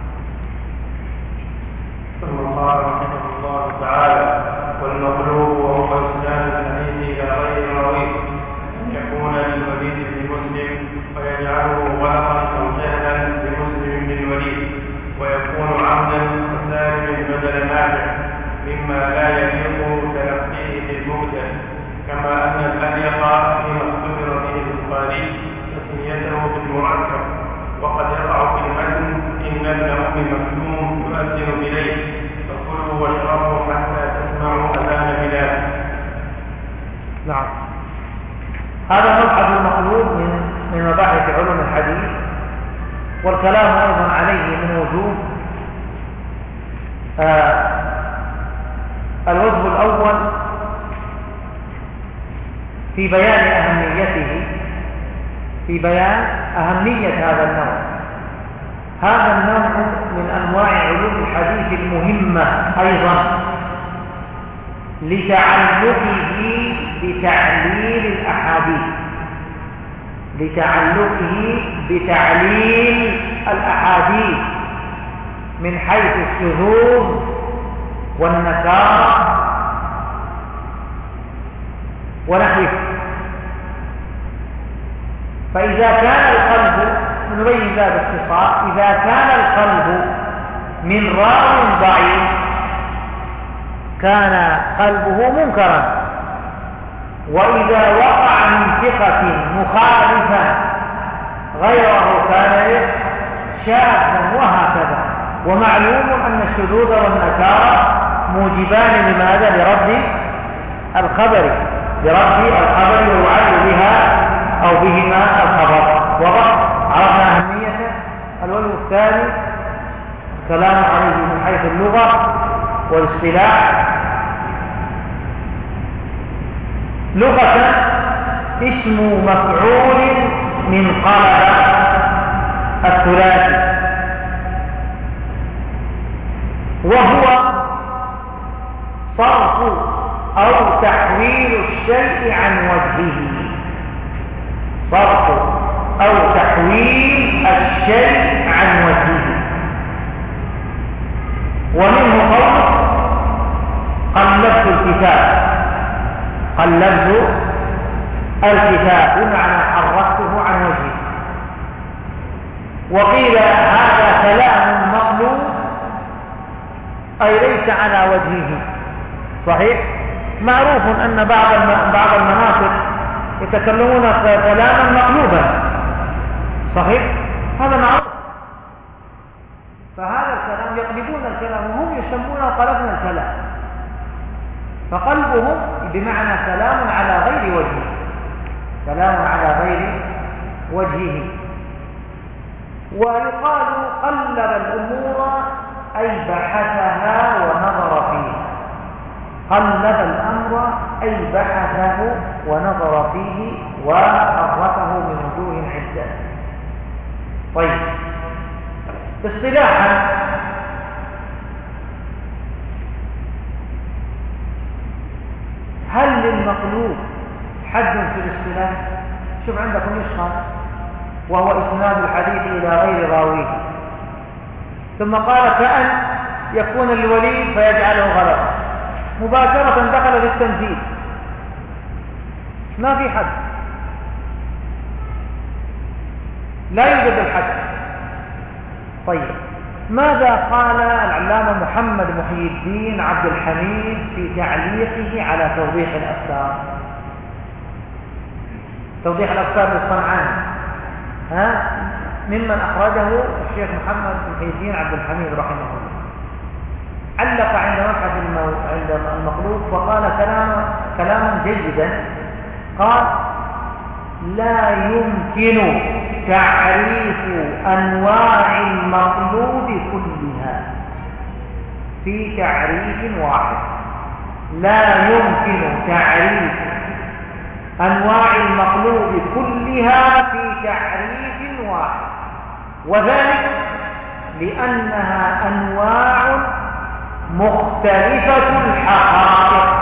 ثم قال رحمه الله تعالى: والمغلوب وهو إسناد الحديث إلى غير راويه أن يكون للوليد بن مسلم فيجعله غلطا أو جهلا لمسلم بن وليد، ويكون عمدا وسالم بدل نافع مما لا يليق تلقيه بالمبتدأ، كما أن الأليق فيما اختبر به البخاري تسميته بالمركب، وقد يقع في المتن: إن ابن أم مكتوم يؤذن إليه فكلوا واشربوا حتى تسمعوا أذان بلال. نعم. هذا مبحث المقلوب من من مباحث علوم الحديث، والكلام أيضا عليه من وجوه. آه الوجه الأول في بيان أهميته، في بيان أهمية هذا النوع. هذا النوع من أنواع علوم الحديث المهمة أيضا لتعلقه بتعليل الأحاديث، لتعلقه بتعليل الأحاديث من حيث الشذوذ والنكارة ونحوه. فإذا كان القلب، نبين ذلك باختصار، إذا كان القلب من راو ضعيف كان قلبه منكرا، وإذا وقع من ثقة مخالفا غيره كان شاذا، وهكذا. ومعلوم أن الشذوذ والنكارة موجبان لماذا؟ لرد الخبر، لرد الخبر ويعد بها أو بهما الخبر. وضع عرفنا أهميته. الوجه الثاني الكلام عليه من حيث اللغة والاصطلاح. لغة اسم مفعول من قلب الثلاثي، وهو صرف أو تحويل الشيء عن وجهه، صرف أو تحويل الشيء عن وجهه. ومنه قول قلبت الكتاب، قلبت الكتاب بمعنى حركته عن وجهه. وقيل هذا كلام مقلوب أي ليس على وجهه. صحيح؟ معروف أن بعض بعض المناطق يتكلمون كلاما مقلوبا، صحيح؟ هذا معروف. فهذا الكلام يقلبون الكلام وهم يسمونه قلبنا الكلام، فقلبهم بمعنى كلام على غير وجهه، كلام على غير وجهه. ويقال قلب الأمور أي بحثها ونظر فيها، قلب الأمر أي بحثه ونظر فيه وحركه من وجوه عدة. طيب، اصطلاحا هل للمقلوب حد في الاصطلاح؟ شوف عندكم نسخة وهو إسناد الحديث إلى غير راويه، ثم قال كأن يكون الولي فيجعله غلبا، مباشرة دخل في التنفيذ، ما في حد، لا يوجد الحد. طيب ماذا قال العلامة محمد محي الدين عبد الحميد في تعليقه على توضيح الأفكار؟ توضيح الأفكار للصنعاني، ها ممن أخرجه الشيخ محمد محي الدين عبد الحميد رحمه الله، علق عند مبحث المو... عند المخلوق وقال كلاما كلاما جيدا. قال: لا يمكن تعريف أنواع المطلوب كلها في تعريف واحد. لا يمكن تعريف أنواع المطلوب كلها في تعريف واحد، وذلك لأنها أنواع مختلفة الحقائق.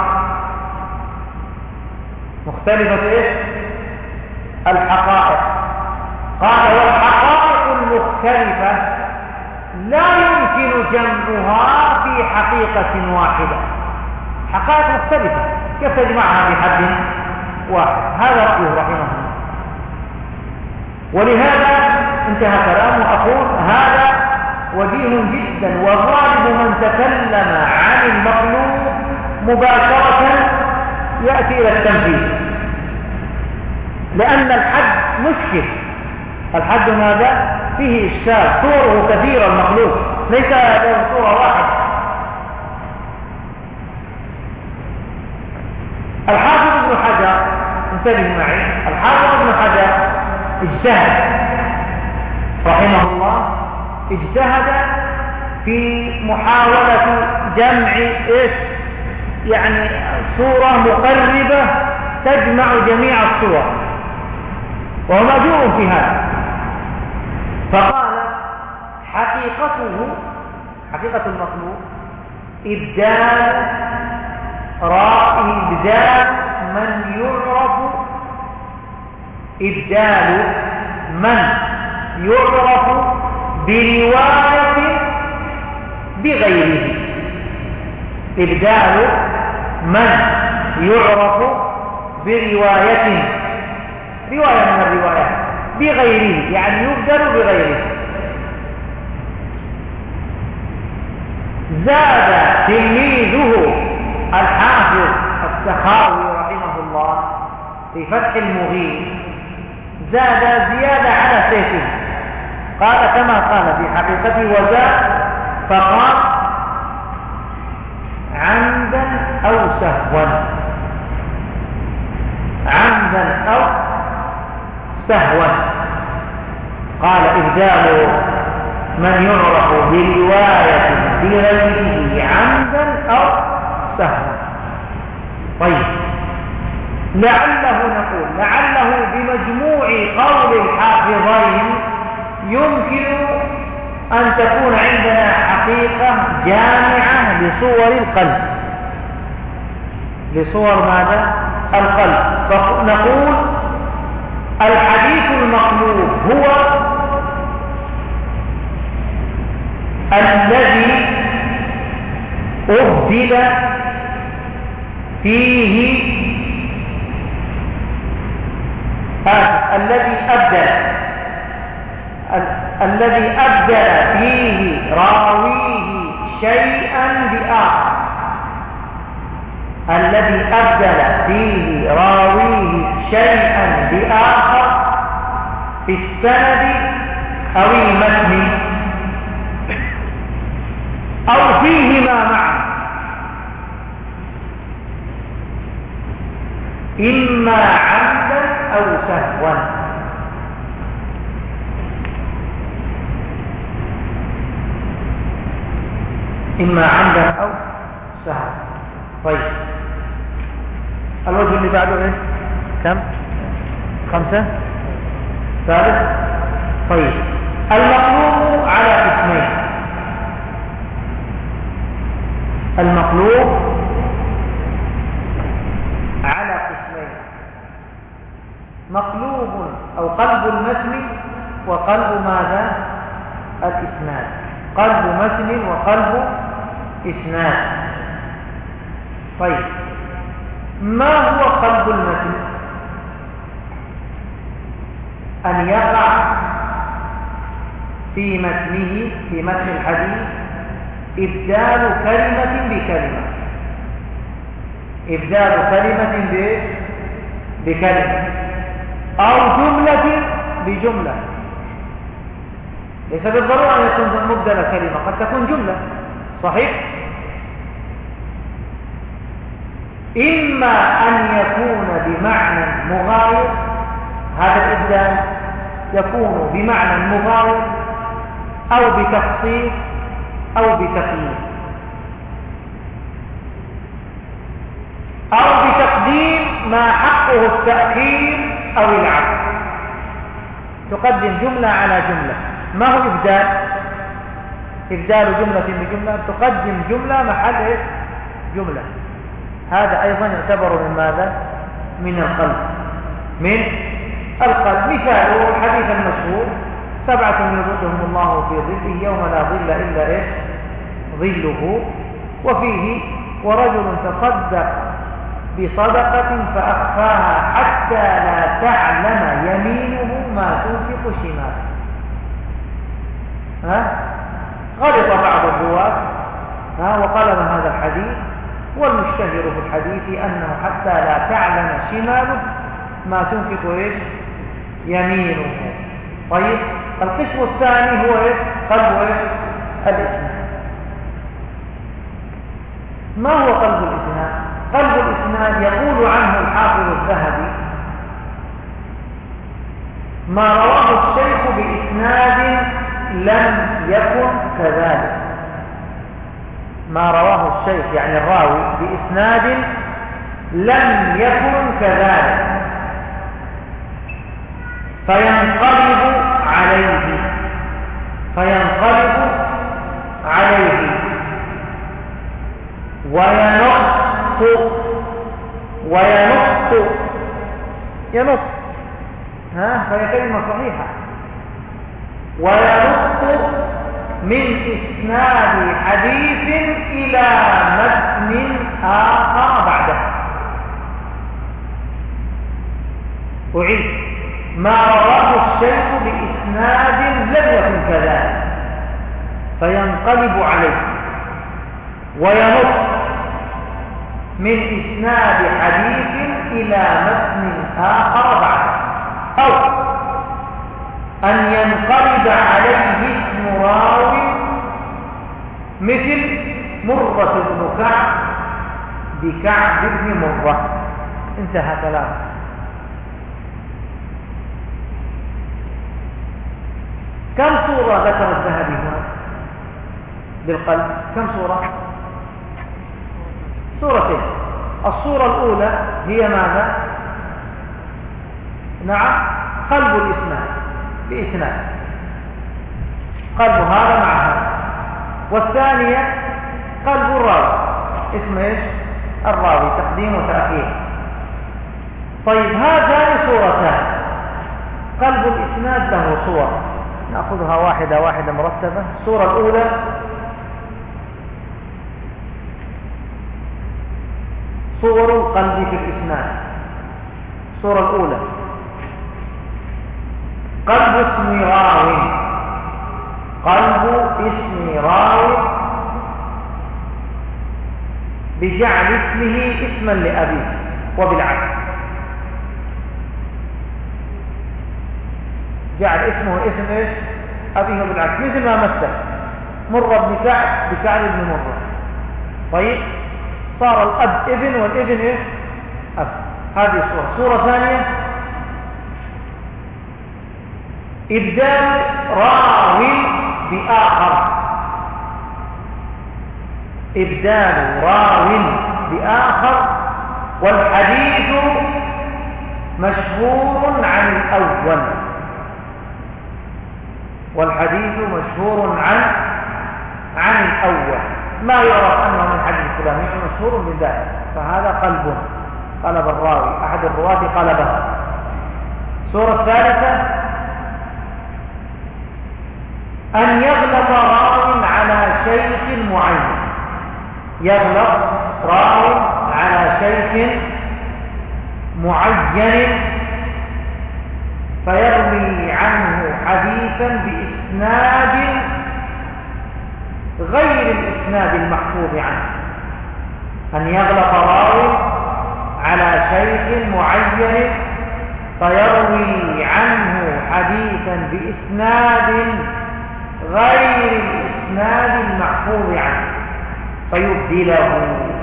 مختلفة إيه؟ الحقائق. قال: والحقائق المختلفة لا يمكن جمعها في حقيقة واحدة. حقائق مختلفة كيف تجمعها في حد واحد؟ هذا رأيه رحمه الله. ولهذا انتهى كلامه. أقول هذا وجيه جدا، وغالب من تكلم عن المطلوب مباشرة يأتي إلى التنفيذ، لأن الحد مشكل. الحد ماذا؟ فيه إشكال، صوره كثيرة المخلوق، ليس له صورة واحدة. الحافظ ابن حجر، انتبه معي، الحافظ ابن حجر اجتهد رحمه الله، اجتهد في محاولة جمع إيش؟ يعني صورة مقربة تجمع جميع الصور، وهو مأجور في هذا. فقال: حقيقته، حقيقة المطلوب إبدال رأي إبدال من يعرف إبدال من يعرف برواية بغيره. إبدال من يعرف برواية، رواية من الروايات، بغيره، يعني يبدل بغيره. زاد تلميذه الحافظ السخاوي رحمه الله في فتح المغيث، زاد زيادة على سيفه، قال كما قال في حقيقته وزاد، فقال: عمدا أو سهوا، عمدا أو سهوا. قال: إبدال من يعرف برواية بغيره عمدا أو سهوا. طيب، لعله نقول لعله بمجموع قول الحافظين يمكن أن تكون عندنا حقيقة جامعة لصور القلب، لصور ماذا؟ القلب. فنقول الحديث المقلوب هو الذي أبدل فيه آه. الذي أبدل ال... الذي أبدل فيه راويه شيئا بآخر، الذي أبدل فيه راويه شيئا بآخر في السند أو المتن أو فيهما معا، إما عمدا أو سهوا. إما عمدا أو سهوا. طيب، الوجه اللي بعده إيه؟ كم؟ خمسة؟ ثالث؟ طيب، المقلوب على قسمين. المقلوب على قسمين: مقلوب أو قلب المتن وقلب ماذا؟ الإسناد. قلب متن وقلب إسناد. طيب ما هو قلب المتن؟ أن يقع في متنه في متن الحديث إبدال كلمة بكلمة، إبدال كلمة بكلمة أو جملة بجملة. ليس بالضرورة أن يكون مبدل كلمة، قد تكون جملة. صحيح؟ إما أن يكون بمعنى مغاير، هذا الإبدال يكون بمعنى مغاير أو بتخصيص أو بتقييد أو بتقديم ما حقه التأخير أو العكس. تقدم جملة على جملة. ما هو إبدال؟ إبدال جملة بجملة، تقدم جملة محل جملة. هذا أيضا يعتبر من ماذا؟ من القلب، من القلب. مثاله الحديث المشهور: سبعة يظلهم الله في ظله يوم لا ظل إلا إيه؟ ظله. وفيه: ورجل تصدق بصدقة فأخفاها حتى لا تعلم يمينه ما تنفق شماله. ها؟ غلط بعض الرواة ها وقلب هذا الحديث، والمشتهر في الحديث أنه حتى لا تعلم شماله ما تنفق إيش؟ يمينه. طيب القسم الثاني هو إيش؟ قلب إيش؟ الإسناد. ما هو قلب الإسناد؟ قلب الإسناد يقول عنه الحافظ الذهبي: ما رواه الشيخ بإسناد لم يكن كذلك. ما رواه الشيخ يعني الراوي بإسناد لم يكن كذلك، فينقلب عليه فينقلب عليه وينط وينط ينط ها فهي كلمة صحيحة. وينط من إسناد حديث إلى متن آخر بعده. أعيد: ما رواه الشيخ بإسناد لم يكن كذلك، فينقلب عليه وينط من إسناد حديث إلى متن آخر بعده، أو أن ينقلب عليه اسم راوي مثل مرة بن كعب بكعب بن مرة. انتهى كلامه. كم صورة ذكر الذهبي هنا بالقلب؟ كم صورة؟ صورتين. الصورة الأولى هي ماذا؟ نعم، قلب الإسناد بإسناد، قلب هذا مع هذا. والثانية قلب الراوي، اسمه ايش؟ الراوي، تقديم وتأخير. طيب هذان صورتان. قلب الإسناد له صور، نأخذها واحدة واحدة مرتبة. الصورة الأولى: صور القلب في الإسناد. الصورة الأولى: قلب اسم راوي، قلب اسم راوي بجعل اسمه اسما لأبيه وبالعكس، جعل اسمه اسم ايش؟ أبيه وبالعكس، مثل ما مثل مرة بن كعب بكعب بن مرة. طيب صار الأب ابن والابن ايش؟ أب. هذه صورة. صورة ثانية: إبدال راوي بآخر، إبدال راوي بآخر والحديث مشهور عن الأول، والحديث مشهور عن عن الأول، ما يعرف أنه من حديث فلان، يعني مشهور من ذلك، فهذا قلب قلب الراوي، أحد الرواة قلبه. الصورة الثالثة: أن يغلط راو على شيخ معين، يغلط راو على شيخ معين فيروي عنه حديثا بإسناد غير الإسناد المحفوظ عنه. أن يغلط راو على شيخ معين فيروي عنه حديثا بإسناد غير الإسناد المحفوظ عنه فيبدله،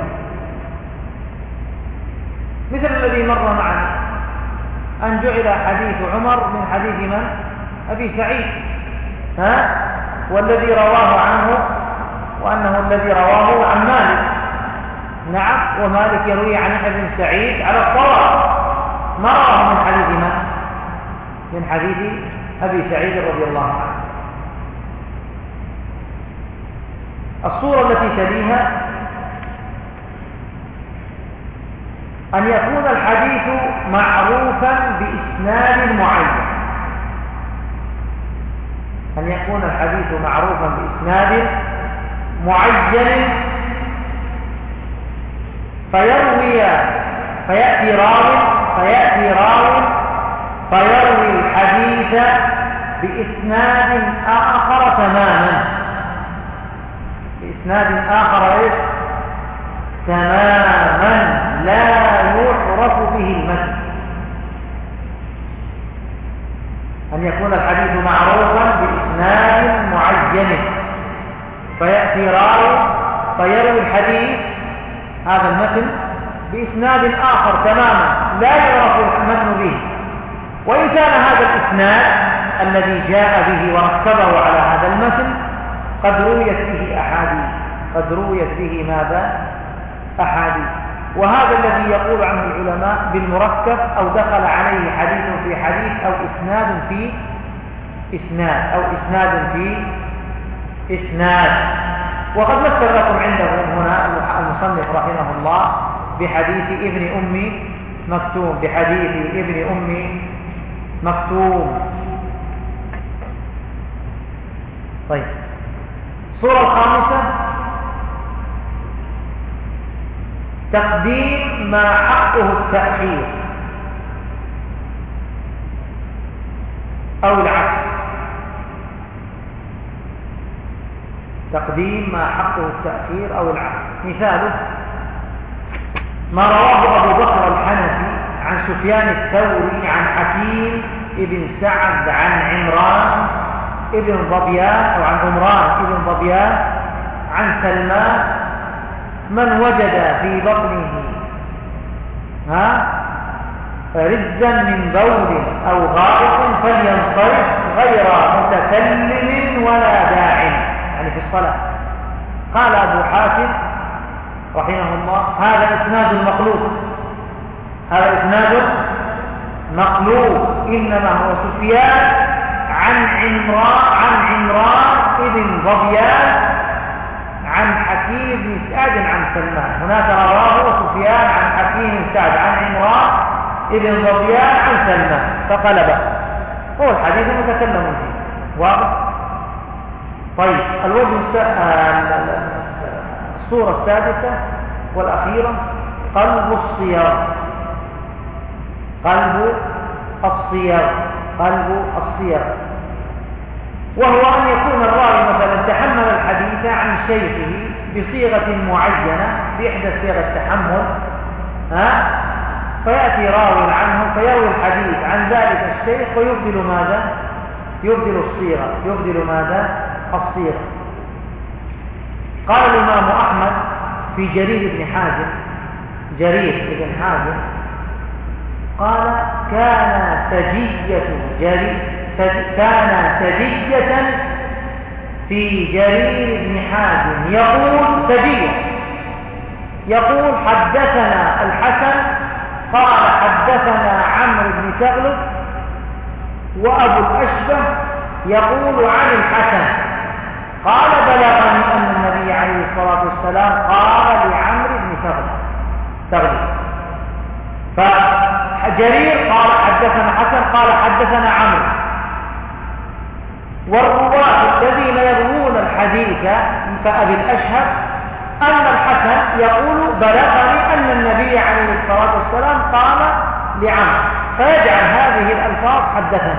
مثل الذي مر معنا أن جعل حديث عمر من حديث من؟ أبي سعيد، ها؟ والذي رواه عنه وأنه الذي رواه عن مالك، نعم، ومالك يروي عن ابن سعيد على الصواب، ما رواه من حديث من؟ من حديث أبي سعيد رضي الله عنه. الصورة التي تليها أن يكون الحديث معروفا بإسناد معين، أن يكون الحديث معروفا بإسناد معين فيروي فيأتي راو فيأتي راو فيروي الحديث بإسناد آخر تماما، بإسناد آخر إيه؟ تماما لا يعرف به المتن. أن يكون الحديث معروفا بإسناد معين فيأتي راوي فيروي الحديث هذا المتن بإسناد آخر تماما لا يعرف المتن به، وإن كان هذا الإسناد الذي جاء به وركبه على هذا المتن قد رويت به أحاديث، قد رويت به ماذا؟ أحاديث. وهذا الذي يقول عنه العلماء بالمركب، أو دخل عليه حديث في حديث أو إسناد في إسناد أو إسناد في إسناد. وقد مثل لكم عندهم هنا المصنف رحمه الله بحديث ابن أم مكتوم، بحديث ابن أم مكتوم. طيب، الصورة الخامسة تقديم ما حقه التأخير أو العكس، تقديم ما حقه التأخير أو العكس. مثاله ما رواه أبو بكر الحنفي عن سفيان الثوري عن حكيم ابن سعد عن عمران ابن ظبيان أو عن عمران ابن ظبيان عن سلمان: من وجد في بطنه ها رزا من بول أو غائط فلينصرف غير متكلم ولا داع، يعني في الصلاة. قال أبو حاتم رحمه الله: هذا إسناد مقلوب، هذا إسناد مقلوب، إنما هو سفيان عن عمران عن عمران ابن ظبيان عن حكيم بن سعد عن سلمان. هناك رواه سفيان عن حكيم بن سعد عن عمران ابن ظبيان عن سلمان فقلبه، هو الحديث المتكلم فيه، واضح؟ طيب، الوجه الصورة السادسة والأخيرة قلب الصيغ، قلب الصيغ قلب الصيغ وهو أن يكون الراوي مثلا تحمل الحديث عن شيخه بصيغة معينة بإحدى صيغ التحمل، ها؟ فيأتي راوي عنه فيروي الحديث عن ذلك الشيخ ويبدل ماذا؟ يبدل الصيغة يبدل ماذا؟ الصيغة. قال الإمام أحمد في جرير بن حازم جرير بن حازم قال: كان سجية جرير كان سجية في جرير بن حازم يقول سجية يقول حدثنا الحسن قال حدثنا عمرو بن ثغلب، وأبو الأشبه يقول عن الحسن قال: بلغني أن النبي عليه الصلاة والسلام قال لعمرو بن ثغلب. فجرير قال حدثنا حسن قال حدثنا عمرو، والرواة الذين يروون الحديث كأبي الأشهب أن الحسن يقول بلغني أن النبي عليه الصلاة والسلام قال لعمرو، فيجعل هذه الألفاظ حدثنا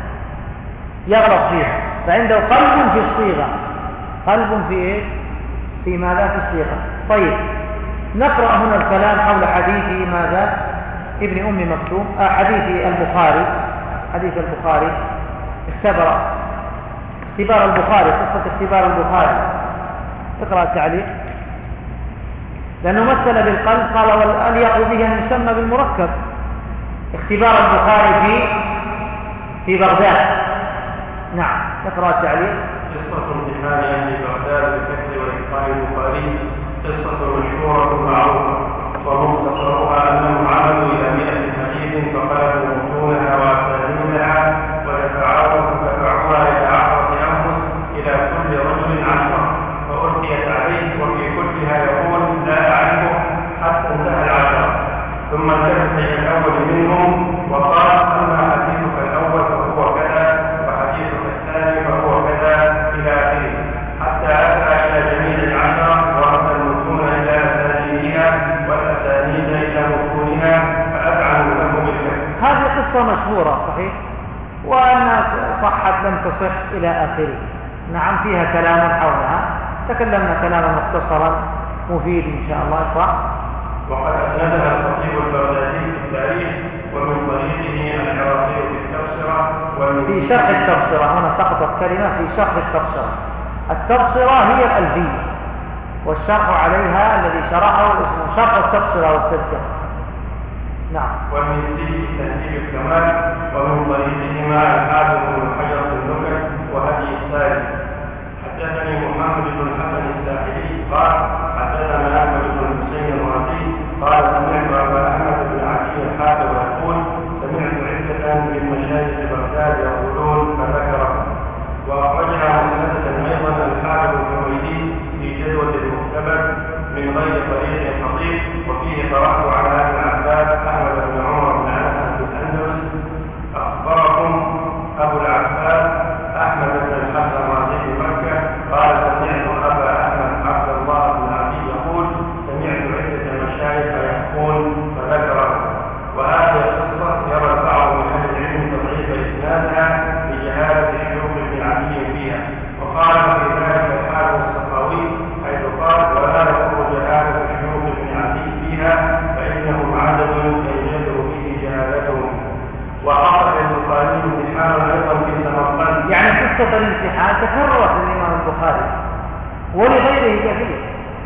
يغلط فيها، فعنده قلب في الصيغة، قلب في إيه؟ في ماذا؟ في الصيغة. طيب نقرأ هنا الكلام حول حديث ماذا؟ ابن أم مكتوم، آه حديث البخاري، حديث البخاري اختبر اختبار البخاري، قصة اختبار البخاري. اقرأ التعليق. لأنه مثل بالقلب قال والأليق به أن يسمى بالمركب. اختبار البخاري في في بغداد. نعم اقرأ التعليق. قصة امتحان أهل بغداد بالكسر والإتقان البخاري قصة مشهورة معروفة، ومختصرها أنهم عملوا إلى مئة حديث فقلبوا متونها وأسانيدها ودفعوها فدفعوها إلى عشرة أنفس إلى كل رجل عشرة، فألقيت عليه وفي كلها يقول لا أعرفه حتى انتهى العشرة، ثم التفت إلى الأول منهم وقال أما حديثك الأول فهو كذا وحديثك الثاني فهو كذا إلى آخره، حتى أتى إلى جميع العشرة ورد المتون إلى أسانيدها والأسانيد إلى متونها فأذعنوا له بالكذب. هذه قصة مشهورة صحيح، وأنها صحت لم تصح إلى آخره. نعم فيها كلام حولها، تكلمنا كلاما مختصرا مفيد إن شاء الله. صح. وقد أسندها الخطيب البغدادي في التاريخ ومن طريقه العراقي في التبصرة في شرح التبصرة. هنا سقطت كلمة في شرح التبصرة. التبصرة هي الألفية، والشرح عليها الذي شرحه اسمه شرح التبصرة والتذكرة. نعم. والمزي في تهذيب الكمال ومن طريقهما الحافظ بن حجر في النكت وهدي السالم. حدثني محمد بن الحسن الساحلي قال حدثنا احمد بن الحسين الرازي قال سمعت ابا احمد بن عدي الحافظ يقول سمعت عده من مشايخ بغداد يقولون فذكره. واخرجها مسنده ايضا الحافظ الحميدي في جدول المكتبه من غير طريق خطير، وفيه قرات على ابن عباس احمد بن عمر بن انس في الاندلس اخبركم ابو العباس احمد بن الحسن الرازي في مكه قال سمعت ابا احمد عبد الله بن عدي يقول سمعت عده مشايخ يحكون فذكره. وهذه القصه يرى البعض من اهل العلم تضعيف اسنادها لجهاله شيوخ ابن عدي فيها، وقال في ذلك الحافظ السخاوي حيث قال ولا يقول جهاله شيوخ ابن عدي فيها فانهم عدد يجد به جهالتهم. وحصل البخاري امتحان ايضا في سمرقند. يعني قصة الامتحان تكررت للإمام البخاري ولغيره كثير.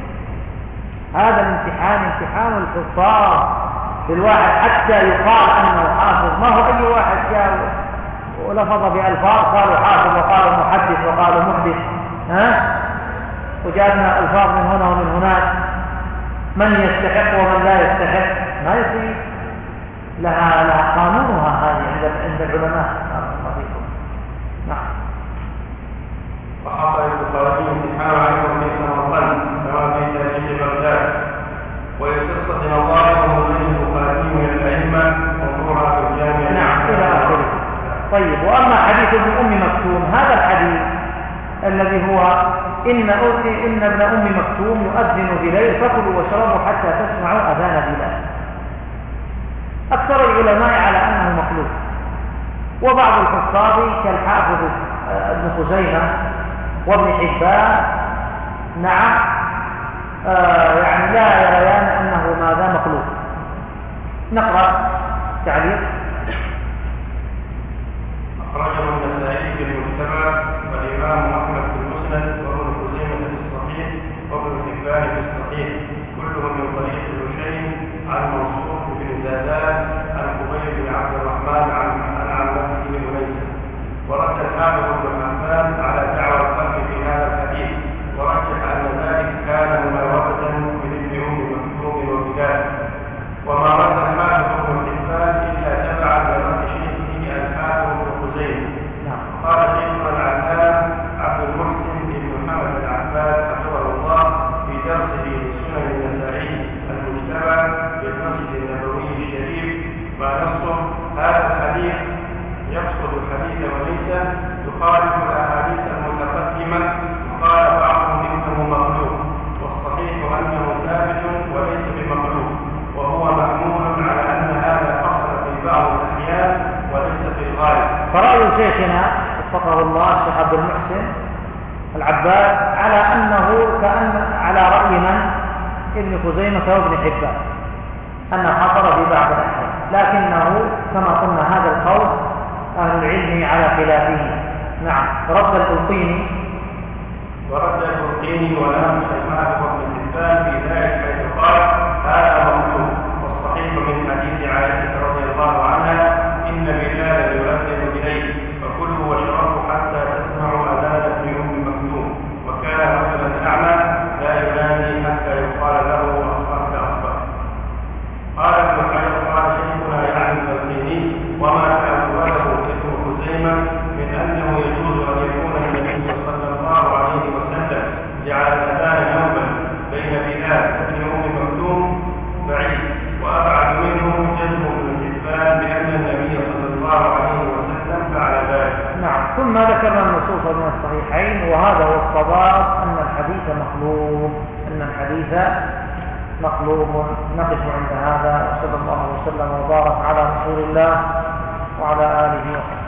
هذا الامتحان امتحان الحفاظ بالواحد حتى يقال أنه حافظ، ما هو أي واحد جاء ولفظ بألفاظ قالوا حافظ وقالوا محدث وقالوا محدث، ها؟ وجاءنا ألفاظ من هنا ومن هناك، من يستحق ومن لا يستحق، ما يصير. لها لها قانونها هذه عند عند العلماء. نعم. وحصل البخاري امتحان ايضا في سمرقند كما في تاريخ بغداد. ولقصه نظائر من البخاري من الائمه وقوعها في الجامع. نعم الى اخره. طيب واما حديث ابن ام مكتوم، هذا الحديث الذي هو ان ان ابن ام مكتوم يؤذن بليل فكلوا واشربوا حتى تسمعوا اذان بلال. أكثر العلماء على أنه مخلوق، وبعض الحفاظ كالحافظ ابن خزيمة وابن حبان نعم آه يعني لا يريان أنه ماذا مخلوق. نقرأ تعليق. أخرجه النسائي في المجتمع والإمام أحمد في المسند وابن خزيمة في الصحيح وابن حبان في الصحيح كلهم من طريق الهشيم عن منصور بن زادان عن قبيل بن عبد الرحمن عن عن عمته بن ميسر. ورد الحافظ بن حبان على دعوى القلب في هذا الحديث، ورجح ان ذلك كان مناوبه من ابن ام مكتوم وبلال. وما رد الحافظ بن حبان الا تبعا لرد شيخه الحافظ بن خزيمه. قال شيخنا العلامه عبد المحسن بن محمد العباس حفظه الله في درسه لسنن النسائي المجتمع بالمسجد النبوي الشريف ما نصه هذا الحديث يقصد الحديث وليس يخالف شيخنا وفقه الله الشيخ عبد المحسن العباس على أنه كأن على رأي من؟ ابن خزيمة وابن حبان، أن حصل في بعض الأحيان، لكنه كما قلنا هذا القول أهل العلم على خلافه. نعم. رد البلقيني ورد البلقيني ونام سلمان وابن حبان في ذلك حيث قال هذا مطلوب، والصحيح من حديث عائشة رضي الله عنها إن بلال يؤذن إليه فكلوا واشربوا حتى تسمعوا أذان ابن أم مكتوم، وكان رجلا أعمى لا ينادي حتى يقال له أصبحت أصبح. قال ابن حجر قال شيخنا يعني البلقيني وما تأوله ابن خزيمة من أنه يجوز أن يكون النبي صلى الله عليه وسلم جعل الأذان يوما بين بلال وابن أم مكتوم بعيد، وأبعد منه جزم بن حبان بأن النبي صلى الله عليه وسلم فعل ذلك. نعم. ثم ذكرنا النصوص من الصحيحين، وهذا هو الصواب أن الحديث مقلوب، أن الحديث مقلوب. نقف عند هذا، وصلى الله وسلم وبارك على رسول الله وعلى آله وصحبه.